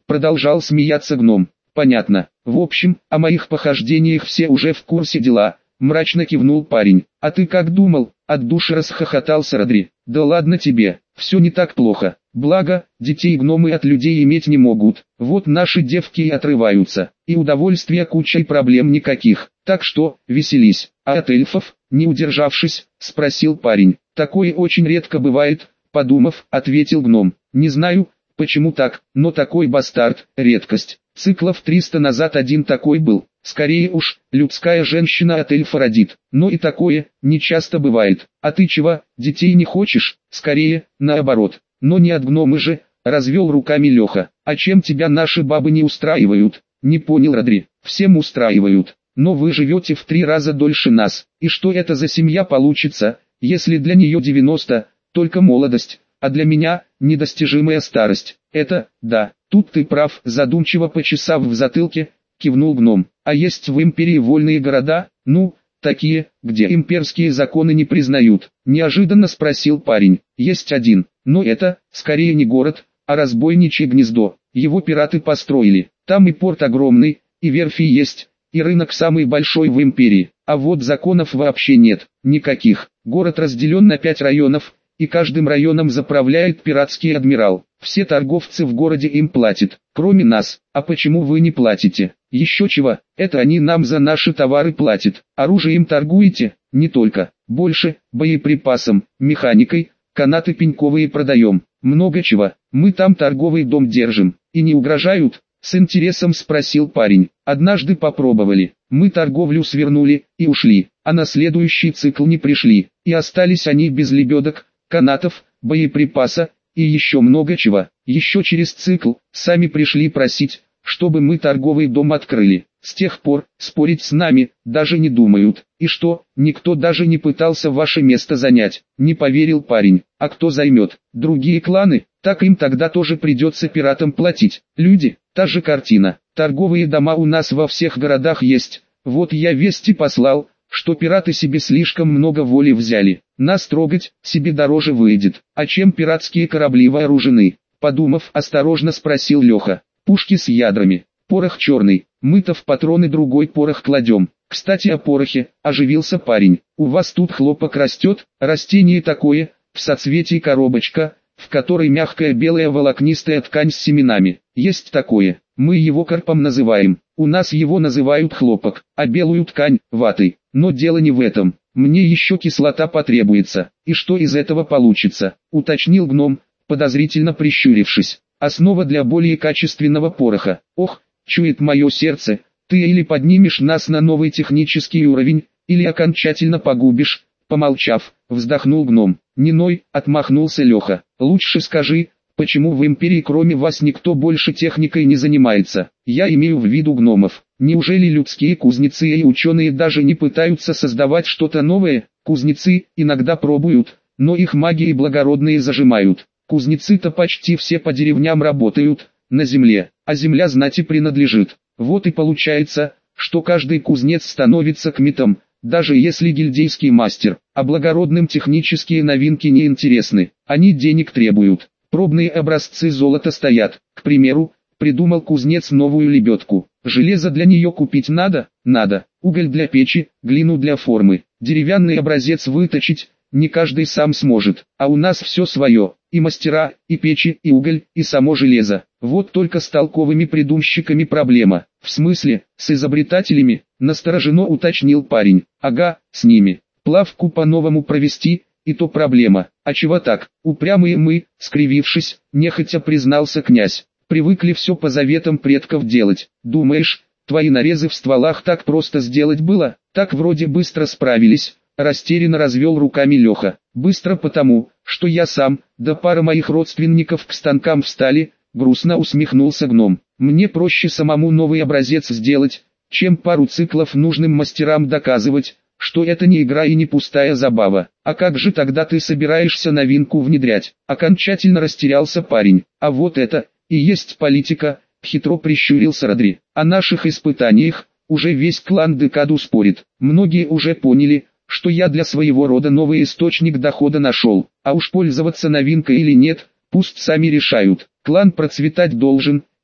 продолжал смеяться гном. Понятно. В общем, о моих похождениях все уже в курсе дела, мрачно кивнул парень. А ты как думал? От души расхохотался Родри. Да ладно тебе, все не так плохо. Благо, детей гномы от людей иметь не могут. Вот наши девки и отрываются. И удовольствия куча и проблем никаких. Так что, веселись. А от эльфов, не удержавшись, спросил парень. Такое очень редко бывает, подумав, ответил гном. Не знаю, почему так, но такой бастард, редкость. Циклов триста назад один такой был. Скорее уж, людская женщина от эльфа родит. Но и такое, не часто бывает. А ты чего, детей не хочешь? Скорее, наоборот. Но не от гномы же, развел руками Леха. А чем тебя наши бабы не устраивают? Не понял Родри. Всем устраивают. Но вы живете в три раза дольше нас. И что это за семья получится, если для нее девяносто, только молодость, а для меня недостижимая старость? Это, да, тут ты прав, задумчиво почесав в затылке, кивнул гном. А есть в империи вольные города? Ну, такие, где имперские законы не признают? Неожиданно спросил парень. Есть один, но это, скорее не город, а разбойничье гнездо. Его пираты построили. Там и порт огромный, и верфи есть, и рынок самый большой в империи. А вот законов вообще нет, никаких. Город разделен на пять районов, и каждым районом заправляет пиратский адмирал. Все торговцы в городе им платят, кроме нас. А почему вы не платите? Еще чего, это они нам за наши товары платят. Оружием торгуете? Не только. Больше, боеприпасом, механикой, канаты пеньковые продаем. Много чего. Мы там торговый дом держим. И не угрожают? С интересом спросил парень. Однажды попробовали. Мы торговлю свернули и ушли. А на следующий цикл не пришли. И остались они без лебедок, канатов, боеприпаса и еще много чего. Еще через цикл сами пришли просить, чтобы мы торговый дом открыли. С тех пор спорить с нами даже не думают. И что, никто даже не пытался ваше место занять? Не поверил парень. А кто займет? Другие кланы? Так им тогда тоже придется пиратам платить. Люди, та же картина. Торговые дома у нас во всех городах есть. Вот я вести послал, что пираты себе слишком много воли взяли. Нас трогать себе дороже выйдет. А чем пиратские корабли вооружены? Подумав, осторожно спросил Леха. Пушки с ядрами, порох черный, мы-то в патроны другой порох кладем. Кстати о порохе, оживился парень. У вас тут хлопок растет, растение такое, в соцветии коробочка, в которой мягкая белая волокнистая ткань с семенами. Есть такое, мы его карпом называем. У нас его называют хлопок, а белую ткань – ватой. Но дело не в этом. Мне еще кислота потребуется. И что из этого получится? Уточнил гном, подозрительно прищурившись. Основа для более качественного пороха. Ох, чует мое сердце, ты или поднимешь нас на новый технический уровень, или окончательно погубишь. Помолчав, вздохнул гном. Не ной, отмахнулся Леха. Лучше скажи, почему в империи кроме вас никто больше техникой не занимается? Я имею в виду гномов. Неужели людские кузнецы и ученые даже не пытаются создавать что-то новое? Кузнецы иногда пробуют, но их магии благородные зажимают. Кузнецы-то почти все по деревням работают, на земле, а земля знати принадлежит. Вот и получается, что каждый кузнец становится кметом, даже если гильдейский мастер, а благородным технические новинки не интересны, они денег требуют. Пробные образцы золота стоят, к примеру, придумал кузнец новую лебедку. Железо для нее купить надо? Надо. Уголь для печи, глину для формы. Деревянный образец выточить не каждый сам сможет, а у нас все свое. И мастера, и печи, и уголь, и само железо. Вот только с толковыми придумщиками проблема. В смысле, с изобретателями, настороженно уточнил парень. Ага, с ними. Плавку по-новому провести, и то проблема. А чего так? Упрямые мы, скривившись, нехотя признался князь. Привыкли все по заветам предков делать. Думаешь, твои нарезы в стволах так просто сделать было? Так вроде быстро справились. Растерянно развел руками Леха. Быстро потому, что я сам, да пара моих родственников к станкам встали, грустно усмехнулся гном. Мне проще самому новый образец сделать, чем пару циклов нужным мастерам доказывать, что это не игра и не пустая забава. А как же тогда ты собираешься новинку внедрять? Окончательно растерялся парень. А вот это и есть политика, хитро прищурился Родри. О наших испытаниях уже весь клан Декаду спорит. Многие уже поняли, что я для своего рода новый источник дохода нашел, а уж пользоваться новинкой или нет, пусть сами решают. Клан процветать должен,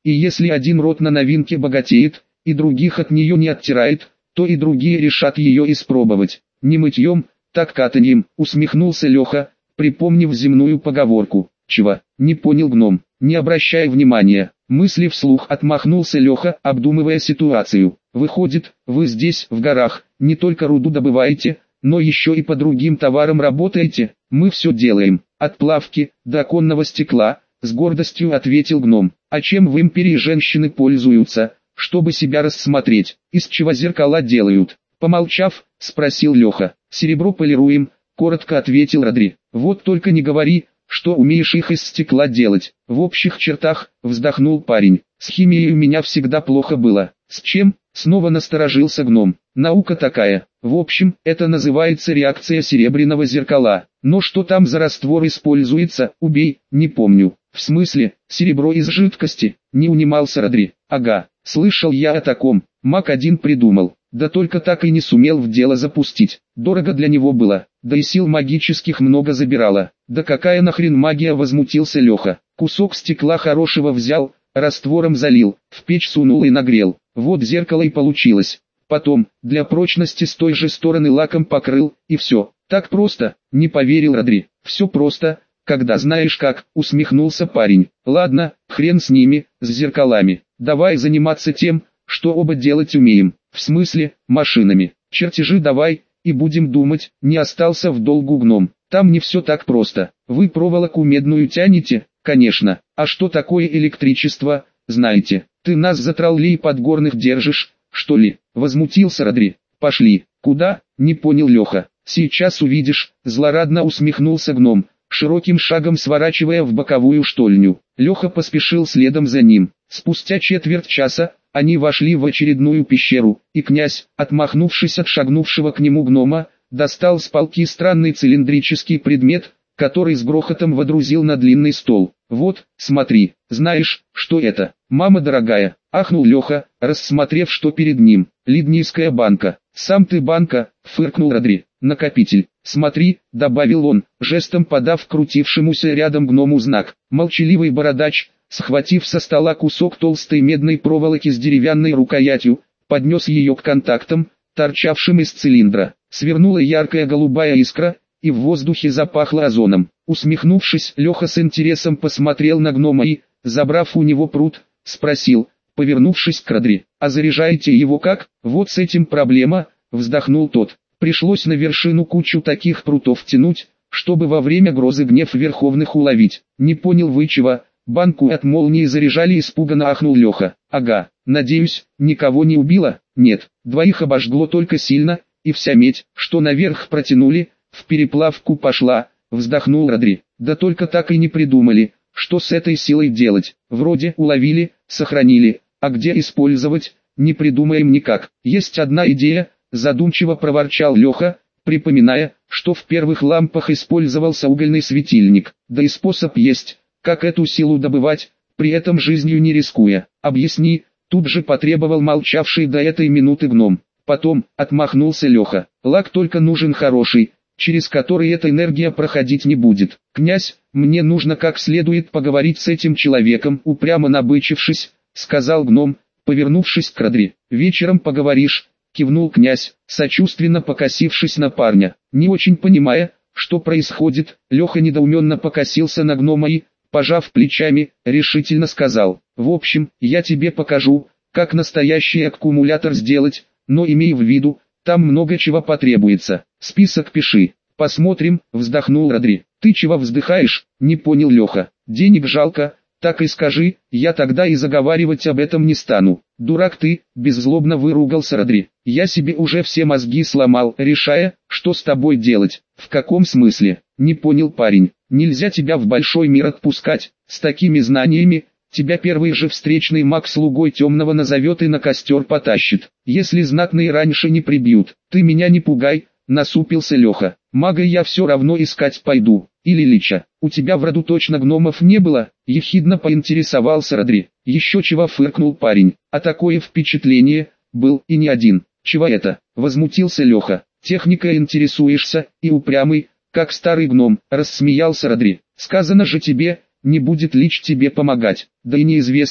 И если один род на новинке богатеет, и других от нее не оттирает, то и другие решат ее испробовать. Не мытьем, так катаньем, усмехнулся Леха, припомнив земную поговорку. Чего? Не понял гном. Не обращай внимания. Мысли вслух отмахнулся Леха, обдумывая ситуацию. Выходит, вы здесь, в горах, не только руду добываете, но еще и по другим товарам работаете. Мы все делаем, от плавки до оконного стекла, с гордостью ответил гном. А чем в империи женщины пользуются, чтобы себя рассмотреть? Из чего зеркала делают? Помолчав, спросил Леха. Серебро полируем, коротко ответил Родри. Вот только не говори, что умеешь их из стекла делать. В общих чертах, вздохнул парень. С химией у меня всегда плохо было. С чем? Снова насторожился гном. Наука такая. В общем, это называется реакция серебряного зеркала. Но что там за раствор используется, убей, не помню. В смысле, серебро из жидкости? Не унимался Родри. Ага, слышал я о таком. Маг один придумал. Да только так и не сумел в дело запустить. Дорого для него было, да и сил магических много забирало. Да какая нахрен магия, возмутился Леха. Кусок стекла хорошего взял, раствором залил, в печь сунул и нагрел. Вот зеркало и получилось. Потом, для прочности с той же стороны лаком покрыл, и все. Так просто, не поверил Родри. Все просто, когда знаешь как, усмехнулся парень. Ладно, хрен с ними, с зеркалами. Давай заниматься тем, что оба делать умеем. В смысле, машинами. Чертежи давай, и будем думать, не остался в долгу гном. Там не все так просто. Вы проволоку медную тянете? Конечно. А что такое электричество, знаете? Ты нас за троллей подгорных держишь, что ли? Возмутился Родри. Пошли. Куда? Не понял Леха. Сейчас увидишь, злорадно усмехнулся гном, широким шагом сворачивая в боковую штольню. Леха поспешил следом за ним. Спустя четверть часа, они вошли в очередную пещеру, и князь, отмахнувшись от шагнувшего к нему гнома, достал с полки странный цилиндрический предмет, который с грохотом водрузил на длинный стол. «Вот, смотри, знаешь, что это?» «Мама дорогая», — ахнул Леха, рассмотрев, что перед ним. «Лиднийская банка». «Сам ты банка», — фыркнул Родри. «Накопитель. Смотри», — добавил он, жестом подав крутившемуся рядом гному знак. Молчаливый бородач, схватив со стола кусок толстой медной проволоки с деревянной рукоятью, поднес ее к контактам, торчавшим из цилиндра. Свернула яркая голубая искра, и в воздухе запахло озоном. Усмехнувшись, Леха с интересом посмотрел на гнома и, забрав у него прут, спросил, повернувшись к Родри: «А заряжаете его как?» «Вот с этим проблема», — вздохнул тот. «Пришлось на вершину кучу таких прутов тянуть, чтобы во время грозы гнев верховных уловить». «Не понял вы чего?» «Банку от молнии заряжали», — испуганно ахнул Леха. «Ага, надеюсь, никого не убило?» «Нет, двоих обожгло только сильно, и вся медь, что наверх протянули, в переплавку пошла», — вздохнул Родри. «Да только так и не придумали, что с этой силой делать. Вроде уловили, сохранили, а где использовать, не придумаем никак. Есть одна идея», — задумчиво проворчал Леха, припоминая, что в первых лампах использовался угольный светильник. «Да и способ есть, как эту силу добывать, при этом жизнью не рискуя. Объясни», — тут же потребовал молчавший до этой минуты гном. Потом, отмахнулся Леха. «Лак только нужен хороший, через который эта энергия проходить не будет. Князь, мне нужно как следует поговорить с этим человеком», — упрямо набычившись, сказал гном, повернувшись к Родри. «Вечером поговоришь», — кивнул князь, сочувственно покосившись на парня. Не очень понимая, что происходит, Леха недоуменно покосился на гнома и, пожав плечами, решительно сказал: «В общем, я тебе покажу, как настоящий аккумулятор сделать, но имей в виду, там много чего потребуется. Список пиши». «Посмотрим», — вздохнул Родри. «Ты чего вздыхаешь?» — не понял Леха. «Денег жалко, так и скажи, я тогда и заговаривать об этом не стану». «Дурак ты», — беззлобно выругался Родри. «Я себе уже все мозги сломал, решая, что с тобой делать». «В каком смысле?» — не понял парень. «Нельзя тебя в большой мир отпускать, с такими знаниями. Тебя первый же встречный маг слугой темного назовет и на костер потащит, если знатные раньше не прибьют. Ты меня не пугай», — насупился Леха. «Мага я все равно искать пойду. Или лича. У тебя в роду точно гномов не было?» — ехидно поинтересовался Родри. «Еще чего?» — фыркнул парень. «А такое впечатление, был и не один». «Чего это?» — возмутился Леха. «Техникой интересуешься, и упрямый, как старый гном», — рассмеялся Родри. «Сказано же тебе, не будет лич тебе помогать. Да и неизвестно,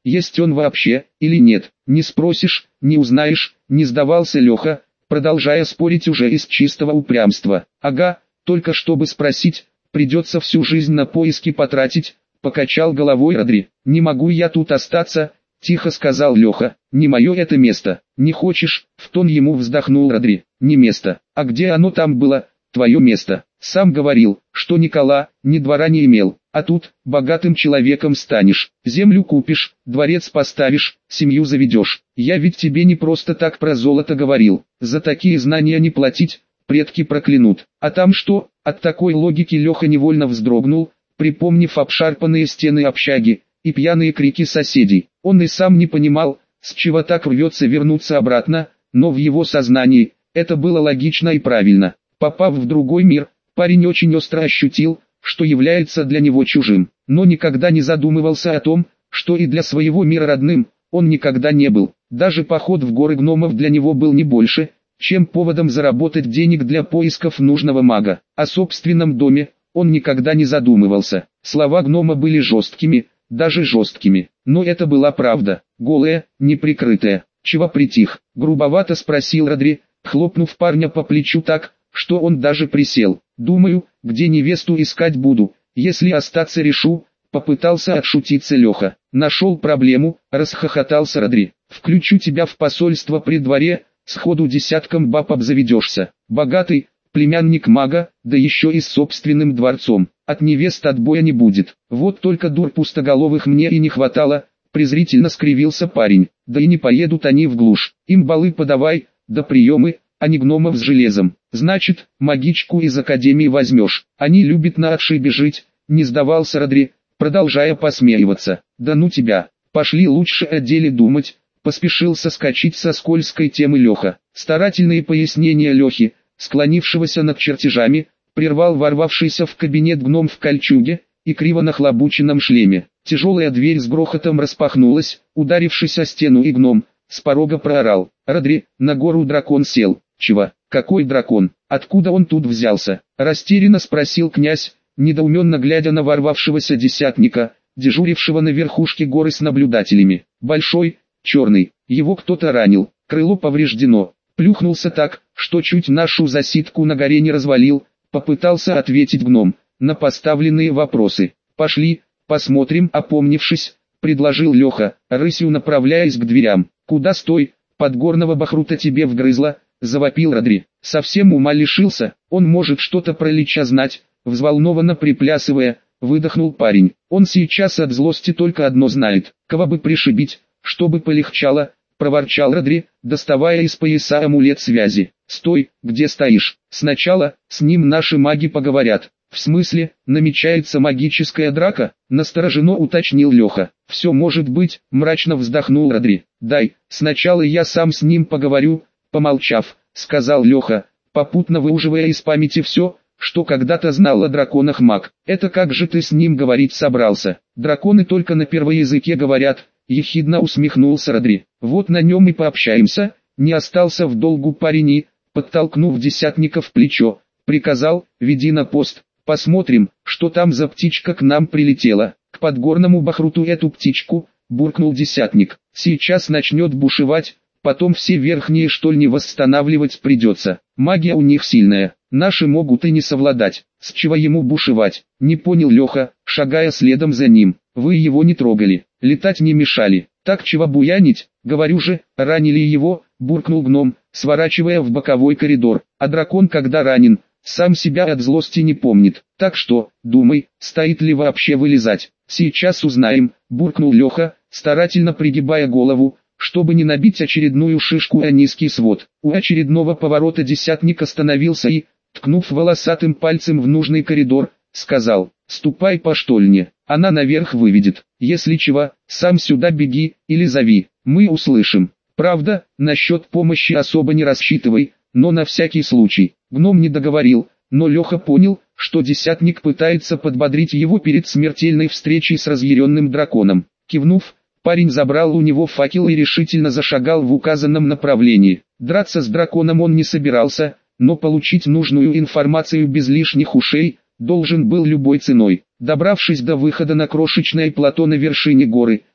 есть он вообще, или нет. Не спросишь, не узнаешь, не сдавался Леха, продолжая спорить уже из чистого упрямства. Ага, только чтобы спросить, придется всю жизнь на поиски потратить, покачал головой Родри. Не могу я тут остаться, тихо сказал Леха, не мое это место. Не хочешь, в тон ему вздохнул Родри. Не место, а где оно там было, твое место? Сам говорил, что Никола ни двора не имел, а тут богатым человеком станешь, землю купишь, дворец поставишь, семью заведешь. Я ведь тебе не просто так про золото говорил, за такие знания не платить, предки проклянут. А там что? От такой логики Леха невольно вздрогнул, припомнив обшарпанные стены общаги и пьяные крики соседей. Он и сам не понимал, с чего так рвется вернуться обратно, но в его сознании это было логично и правильно. Попав в другой мир, парень очень остро ощутил, что является для него чужим, но никогда не задумывался о том, что и для своего мира родным он никогда не был. Даже поход в горы гномов для него был не больше, чем поводом заработать денег для поисков нужного мага. О собственном доме он никогда не задумывался. Слова гнома были жесткими, даже жесткими, но это была правда, голая, неприкрытая. «Чего притих?» — грубовато спросил Родри, хлопнув парня по плечу так, что он даже присел. «Думаю, где невесту искать буду, если остаться решу», — попытался отшутиться Леха. «Нашел проблему», — расхохотался Родри. «Включу тебя в посольство при дворе, сходу десятком баб обзаведешься. Богатый, племянник мага, да еще и с собственным дворцом. От невест отбоя не будет. Вот только дур пустоголовых мне и не хватало», — презрительно скривился парень. «Да и не поедут они в глушь. Им балы подавай, да приемы, а не гномов с железом. Значит, магичку из академии возьмешь. Они любят на отшибе жить», — не сдавался Родри, продолжая посмеиваться. «Да ну тебя, пошли лучше о деле думать», — поспешил соскочить со скользкой темы Леха. Старательные пояснения Лехи, склонившегося над чертежами, прервал ворвавшийся в кабинет гном в кольчуге и криво нахлобученном шлеме. Тяжелая дверь с грохотом распахнулась, ударившись о стену, и гном с порога проорал: «Родри, на гору дракон сел». «Чего? Какой дракон? Откуда он тут взялся?» — растерянно спросил князь, недоуменно глядя на ворвавшегося десятника, дежурившего на верхушке горы с наблюдателями. «Большой, черный, его кто-то ранил, крыло повреждено, плюхнулся так, что чуть нашу засидку на горе не развалил», — попытался ответить гном на поставленные вопросы. «Пошли, посмотрим», — опомнившись, предложил Леха, рысью направляясь к дверям. «Куда стой, подгорного бахрута тебе вгрызла», — завопил Родри. «Совсем ума лишился, он может что-то про Лича знать», — взволнованно приплясывая, выдохнул парень. «Он сейчас от злости только одно знает: кого бы пришибить, чтобы полегчало», — проворчал Родри, доставая из пояса амулет связи. «Стой, где стоишь, сначала с ним наши маги поговорят». «В смысле, намечается магическая драка?» — настороженно уточнил Леха. «Все может быть», — мрачно вздохнул Родри. «Дай, сначала я сам с ним поговорю», — помолчав, сказал Леха, попутно выуживая из памяти все, что когда-то знал о драконах маг. «Это как же ты с ним говорить собрался? Драконы только на первоязыке говорят», — ехидно усмехнулся Родри. «Вот на нем и пообщаемся», — не остался в долгу парень и, подтолкнув десятника в плечо, приказал: «Веди на пост. Посмотрим, что там за птичка к нам прилетела». «К подгорному бахруту эту птичку», — буркнул десятник. «Сейчас начнет бушевать, потом все верхние штольни восстанавливать придется. Магия у них сильная, наши могут и не совладать. С чего ему бушевать?» — не понял Леха, шагая следом за ним. «Вы его не трогали, летать не мешали. Так чего буянить? Говорю же, ранили его», — буркнул гном, сворачивая в боковой коридор. «А дракон, когда ранен, сам себя от злости не помнит. Так что, думай, стоит ли вообще вылезать». «Сейчас узнаем», — буркнул Леха, старательно пригибая голову, чтобы не набить очередную шишку о низкий свод. У очередного поворота десятник остановился и, ткнув волосатым пальцем в нужный коридор, сказал: «Ступай по штольне, она наверх выведет. Если чего, сам сюда беги или зови, мы услышим. Правда, насчет помощи особо не рассчитывай, но на всякий случай». Гном не договорил, но Леха понял, что десятник пытается подбодрить его перед смертельной встречей с разъяренным драконом. Кивнув, парень забрал у него факел и решительно зашагал в указанном направлении. Драться с драконом он не собирался, но получить нужную информацию без лишних ушей должен был любой ценой. Добравшись до выхода на крошечное плато на вершине горы,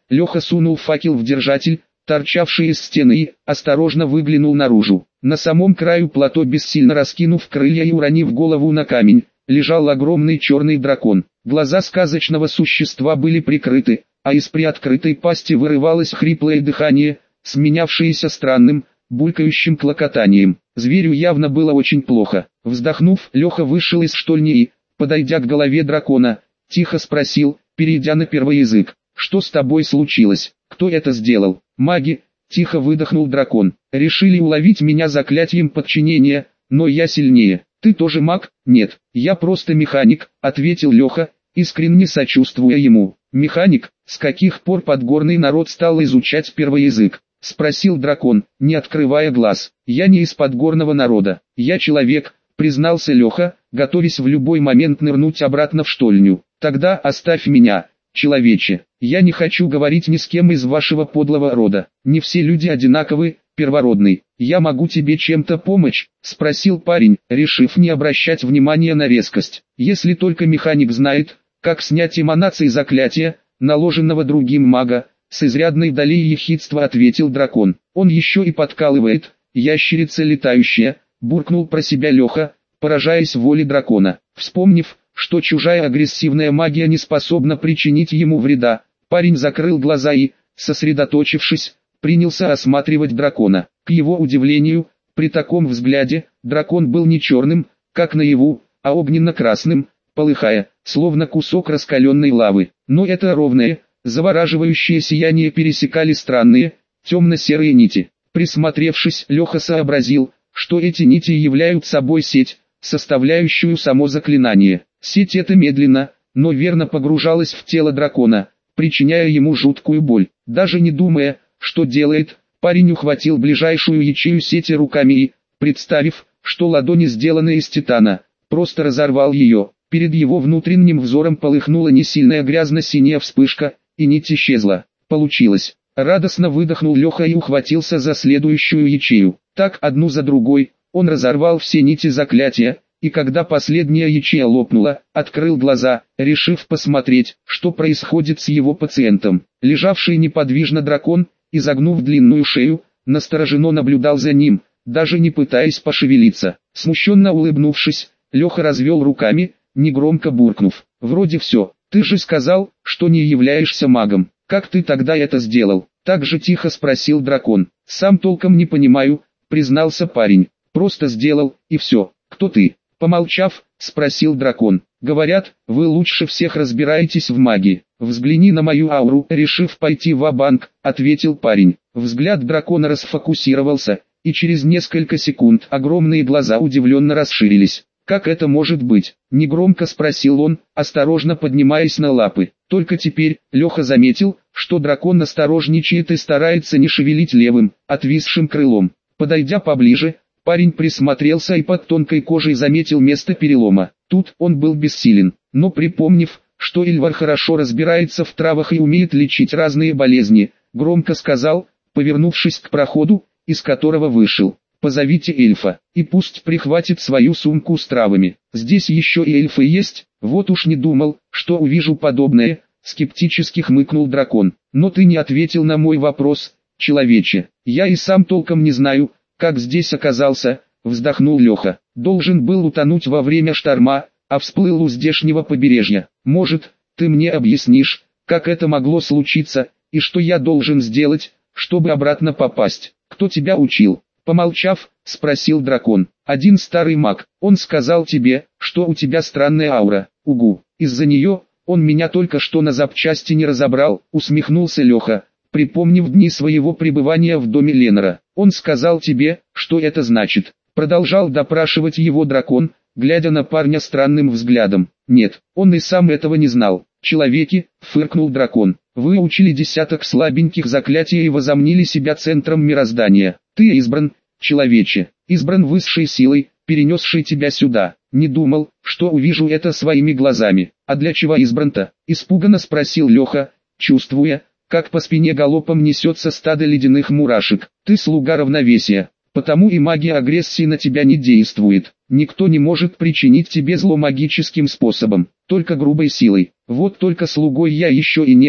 Леха сунул факел в держатель, торчавший из стены, и осторожно выглянул наружу. На самом краю плато, бессильно раскинув крылья и уронив голову на камень, лежал огромный черный дракон. Глаза сказочного существа были прикрыты, а из приоткрытой пасти вырывалось хриплое дыхание, сменявшееся странным, булькающим клокотанием. Зверю явно было очень плохо. Вздохнув, Леха вышел из штольни и, подойдя к голове дракона, тихо спросил, перейдя на первый язык: «Что с тобой случилось? Кто это сделал?» «Маги», — тихо выдохнул дракон. «Решили уловить меня заклятием подчинения, но я сильнее». «Ты тоже маг?» «Нет, я просто механик», — ответил Леха, искренне сочувствуя ему. «Механик? С каких пор подгорный народ стал изучать первый язык?» — спросил дракон, не открывая глаз. «Я не из подгорного народа, я человек», — признался Леха, готовясь в любой момент нырнуть обратно в штольню. «Тогда оставь меня, человече. Я не хочу говорить ни с кем из вашего подлого рода. Не все люди одинаковы, первородный. Я могу тебе чем-то помочь?» — спросил парень, решив не обращать внимания на резкость. «Если только механик знает, как снять эманации заклятия, наложенного другим мага», — с изрядной долей ехидства ответил дракон. «Он еще и подкалывает, ящерица летающая», — буркнул про себя Леха, поражаясь воле дракона. Вспомнив, что чужая агрессивная магия не способна причинить ему вреда, парень закрыл глаза и, сосредоточившись, принялся осматривать дракона. К его удивлению, при таком взгляде, дракон был не черным, как наяву, а огненно-красным, полыхая, словно кусок раскаленной лавы. Но это ровное, завораживающее сияние пересекали странные, темно-серые нити. Присмотревшись, Леха сообразил, что эти нити являются собой сеть, составляющую само заклинание. Сеть эта медленно, но верно погружалась в тело дракона, причиняя ему жуткую боль. Даже не думая, что делает, парень ухватил ближайшую ячею сети руками и, представив, что ладони сделаны из титана, просто разорвал ее. Перед его внутренним взором полыхнула несильная грязно-синяя вспышка, и нить исчезла. Получилось. Радостно выдохнул Леха и ухватился за следующую ячею. Так, одну за другой, он разорвал все нити заклятия, и когда последняя ячея лопнула, открыл глаза, решив посмотреть, что происходит с его пациентом. Лежавший неподвижно дракон, изогнув длинную шею, настороженно наблюдал за ним, даже не пытаясь пошевелиться. Смущенно улыбнувшись, Леха развел руками, негромко буркнув: «Вроде все, ты же сказал, что не являешься магом. Как ты тогда это сделал?» Так же тихо спросил дракон. «Сам толком не понимаю», признался парень. «Просто сделал, и все. Кто ты?» Помолчав, спросил дракон. «Говорят, вы лучше всех разбираетесь в магии. Взгляни на мою ауру», решив пойти ва-банк, ответил парень. Взгляд дракона расфокусировался, и через несколько секунд огромные глаза удивленно расширились. «Как это может быть?» — негромко спросил он, осторожно поднимаясь на лапы. Только теперь Леха заметил, что дракон осторожничает и старается не шевелить левым, отвисшим крылом. Подойдя поближе, парень присмотрелся и под тонкой кожей заметил место перелома. Тут он был бессилен, но припомнив, что Эльвар хорошо разбирается в травах и умеет лечить разные болезни, громко сказал, повернувшись к проходу, из которого вышел: «Позовите эльфа, и пусть прихватит свою сумку с травами. Здесь еще и эльфы есть, вот уж не думал, что увижу подобное», скептически хмыкнул дракон. «Но ты не ответил на мой вопрос, человече. Я и сам толком не знаю, как здесь оказался», вздохнул Леха. «Должен был утонуть во время шторма, а всплыл у здешнего побережья. Может, ты мне объяснишь, как это могло случиться, и что я должен сделать, чтобы обратно попасть? Кто тебя учил?» Помолчав, спросил дракон. «Один старый маг. Он сказал тебе, что у тебя странная аура. Угу. Из-за нее он меня только что на запчасти не разобрал», усмехнулся Леха, припомнив дни своего пребывания в доме Ленора. «Он сказал тебе, что это значит?» Продолжал допрашивать его дракон, глядя на парня странным взглядом. «Нет, он и сам этого не знал». «Человеки», — фыркнул дракон, — «выучили десяток слабеньких заклятий и возомнили себя центром мироздания. Ты избран, человече, избран высшей силой, перенесшей тебя сюда. Не думал, что увижу это своими глазами. А для чего избран-то?» — испуганно спросил Леха, чувствуя, как по спине галопом несется стадо ледяных мурашек. «Ты слуга равновесия, потому и магия агрессии на тебя не действует. Никто не может причинить тебе зло магическим способом, только грубой силой. Вот только слугой я еще и не был»,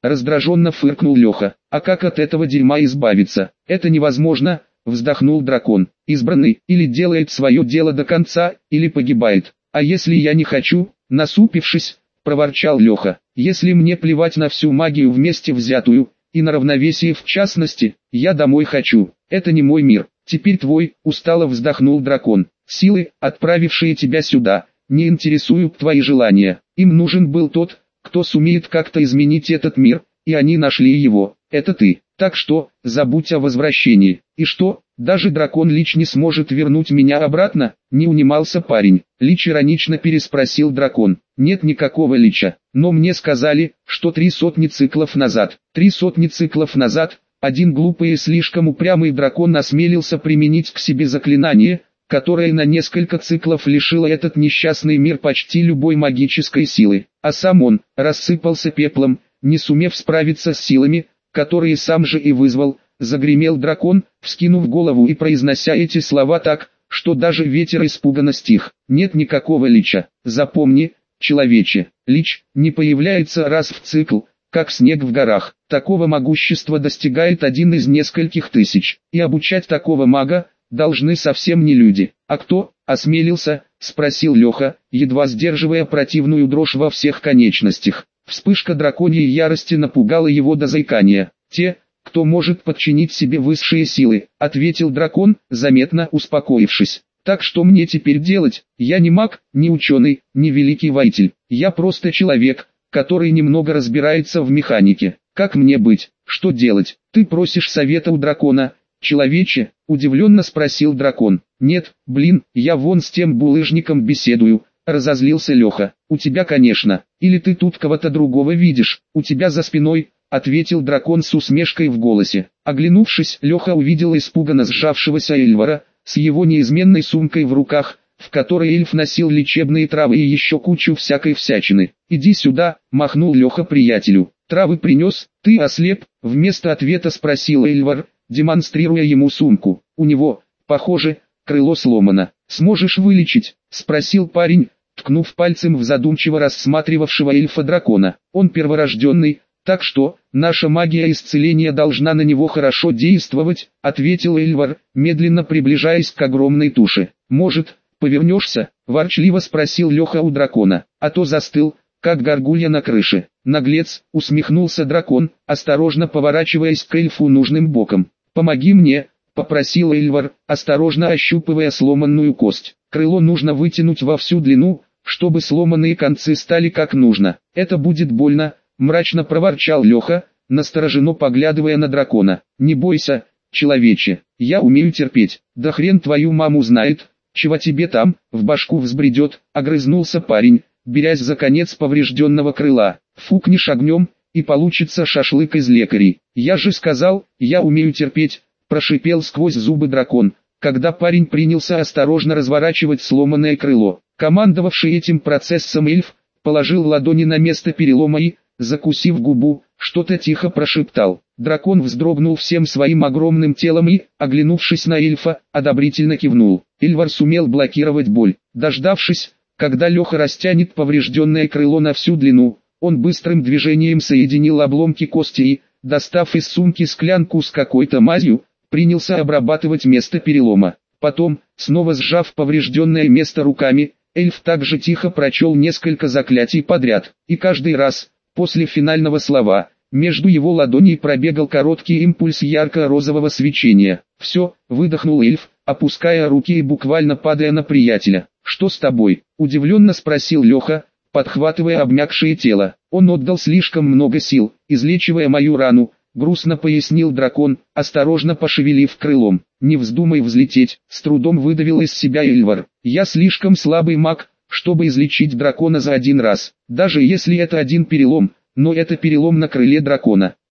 раздраженно фыркнул Леха. А как от этого дерьма избавиться? Это невозможно, вздохнул дракон. Избранный или делает свое дело до конца, или погибает. А если я не хочу, насупившись, проворчал Леха. Если мне плевать на всю магию вместе взятую, и на равновесие в частности, я домой хочу. Это не мой мир. Теперь твой, устало вздохнул дракон. Силы, отправившие тебя сюда, не интересуют твои желания. Им нужен был тот, кто сумеет как-то изменить этот мир, и они нашли его. Это ты. Так что, забудь о возвращении. И что, даже дракон Лич не сможет вернуть меня обратно? Не унимался парень. Лич иронично переспросил дракон. Нет никакого Лича. Но мне сказали, что три сотни циклов назад. Три сотни циклов назад, один глупый и слишком упрямый дракон осмелился применить к себе заклинание, которое на несколько циклов лишило этот несчастный мир почти любой магической силы. А сам он рассыпался пеплом, не сумев справиться с силами, которые сам же и вызвал. Загремел дракон, вскинув голову и произнося эти слова так, что даже ветер испуганно стих. Нет никакого Лича. Запомни, человече, Лич не появляется раз в цикл, как снег в горах. Такого могущества достигает один из нескольких тысяч. И обучать такого мага должны совсем не люди. А кто осмелился? Спросил Леха, едва сдерживая противную дрожь во всех конечностях. Вспышка драконьей ярости напугала его до заикания. Те, кто может подчинить себе высшие силы, ответил дракон, заметно успокоившись. Так что мне теперь делать? Я не маг, не ученый, не великий воитель. Я просто человек, который немного разбирается в механике. Как мне быть? Что делать? Ты просишь совета у дракона, человече? Удивленно спросил дракон. Нет, блин, я вон с тем булыжником беседую. Разозлился Леха. У тебя, конечно. Или ты тут кого-то другого видишь? У тебя за спиной, ответил дракон с усмешкой в голосе. Оглянувшись, Леха увидел испуганно сжавшегося Эльвара, с его неизменной сумкой в руках, в которой эльф носил лечебные травы и еще кучу всякой всячины. «Иди сюда», — махнул Леха приятелю. «Травы принес? Ты ослеп?» — вместо ответа спросил Эльвар, демонстрируя ему сумку. «У него, похоже, крыло сломано. Сможешь вылечить?» — спросил парень, ткнув пальцем в задумчиво рассматривавшего эльфа-дракона. «Он перворожденный, так что, наша магия исцеления должна на него хорошо действовать», — ответил Эльвар, медленно приближаясь к огромной туше. «Может, повернешься?» — ворчливо спросил Леха у дракона. «А то застыл, как горгулья на крыше». «Наглец», — усмехнулся дракон, осторожно поворачиваясь к эльфу нужным боком. «Помоги мне», — попросил Эльвар, осторожно ощупывая сломанную кость. «Крыло нужно вытянуть во всю длину, чтобы сломанные концы стали как нужно. Это будет больно», — мрачно проворчал Леха, настороженно поглядывая на дракона. «Не бойся, человече, я умею терпеть. Да хрен твою маму знает, чего тебе там в башку взбредет», — огрызнулся парень, берясь за конец поврежденного крыла. «Фукнешь огнем, и получится шашлык из лекарей. Я же сказал, я умею терпеть», — прошипел сквозь зубы дракон, когда парень принялся осторожно разворачивать сломанное крыло. Командовавший этим процессом эльф положил ладони на место перелома и, закусив губу, что-то тихо прошептал. Дракон вздрогнул всем своим огромным телом и, оглянувшись на эльфа, одобрительно кивнул. Эльвар сумел блокировать боль. Дождавшись, когда Леха растянет поврежденное крыло на всю длину, он быстрым движением соединил обломки кости и, достав из сумки склянку с какой-то мазью, принялся обрабатывать место перелома. Потом, снова сжав поврежденное место руками, эльф также тихо прочел несколько заклятий подряд, и каждый раз, после финального слова, между его ладоней пробегал короткий импульс ярко-розового свечения. «Все», — выдохнул эльф, опуская руки и буквально падая на приятеля. «Что с тобой?» — удивленно спросил Леха, подхватывая обмякшее тело. «Он отдал слишком много сил, излечивая мою рану», — грустно пояснил дракон, осторожно пошевелив крылом. «Не вздумай взлететь», — с трудом выдавил из себя Эльвар. «Я слишком слабый маг, чтобы излечить дракона за один раз, даже если это один перелом, но это перелом на крыле дракона.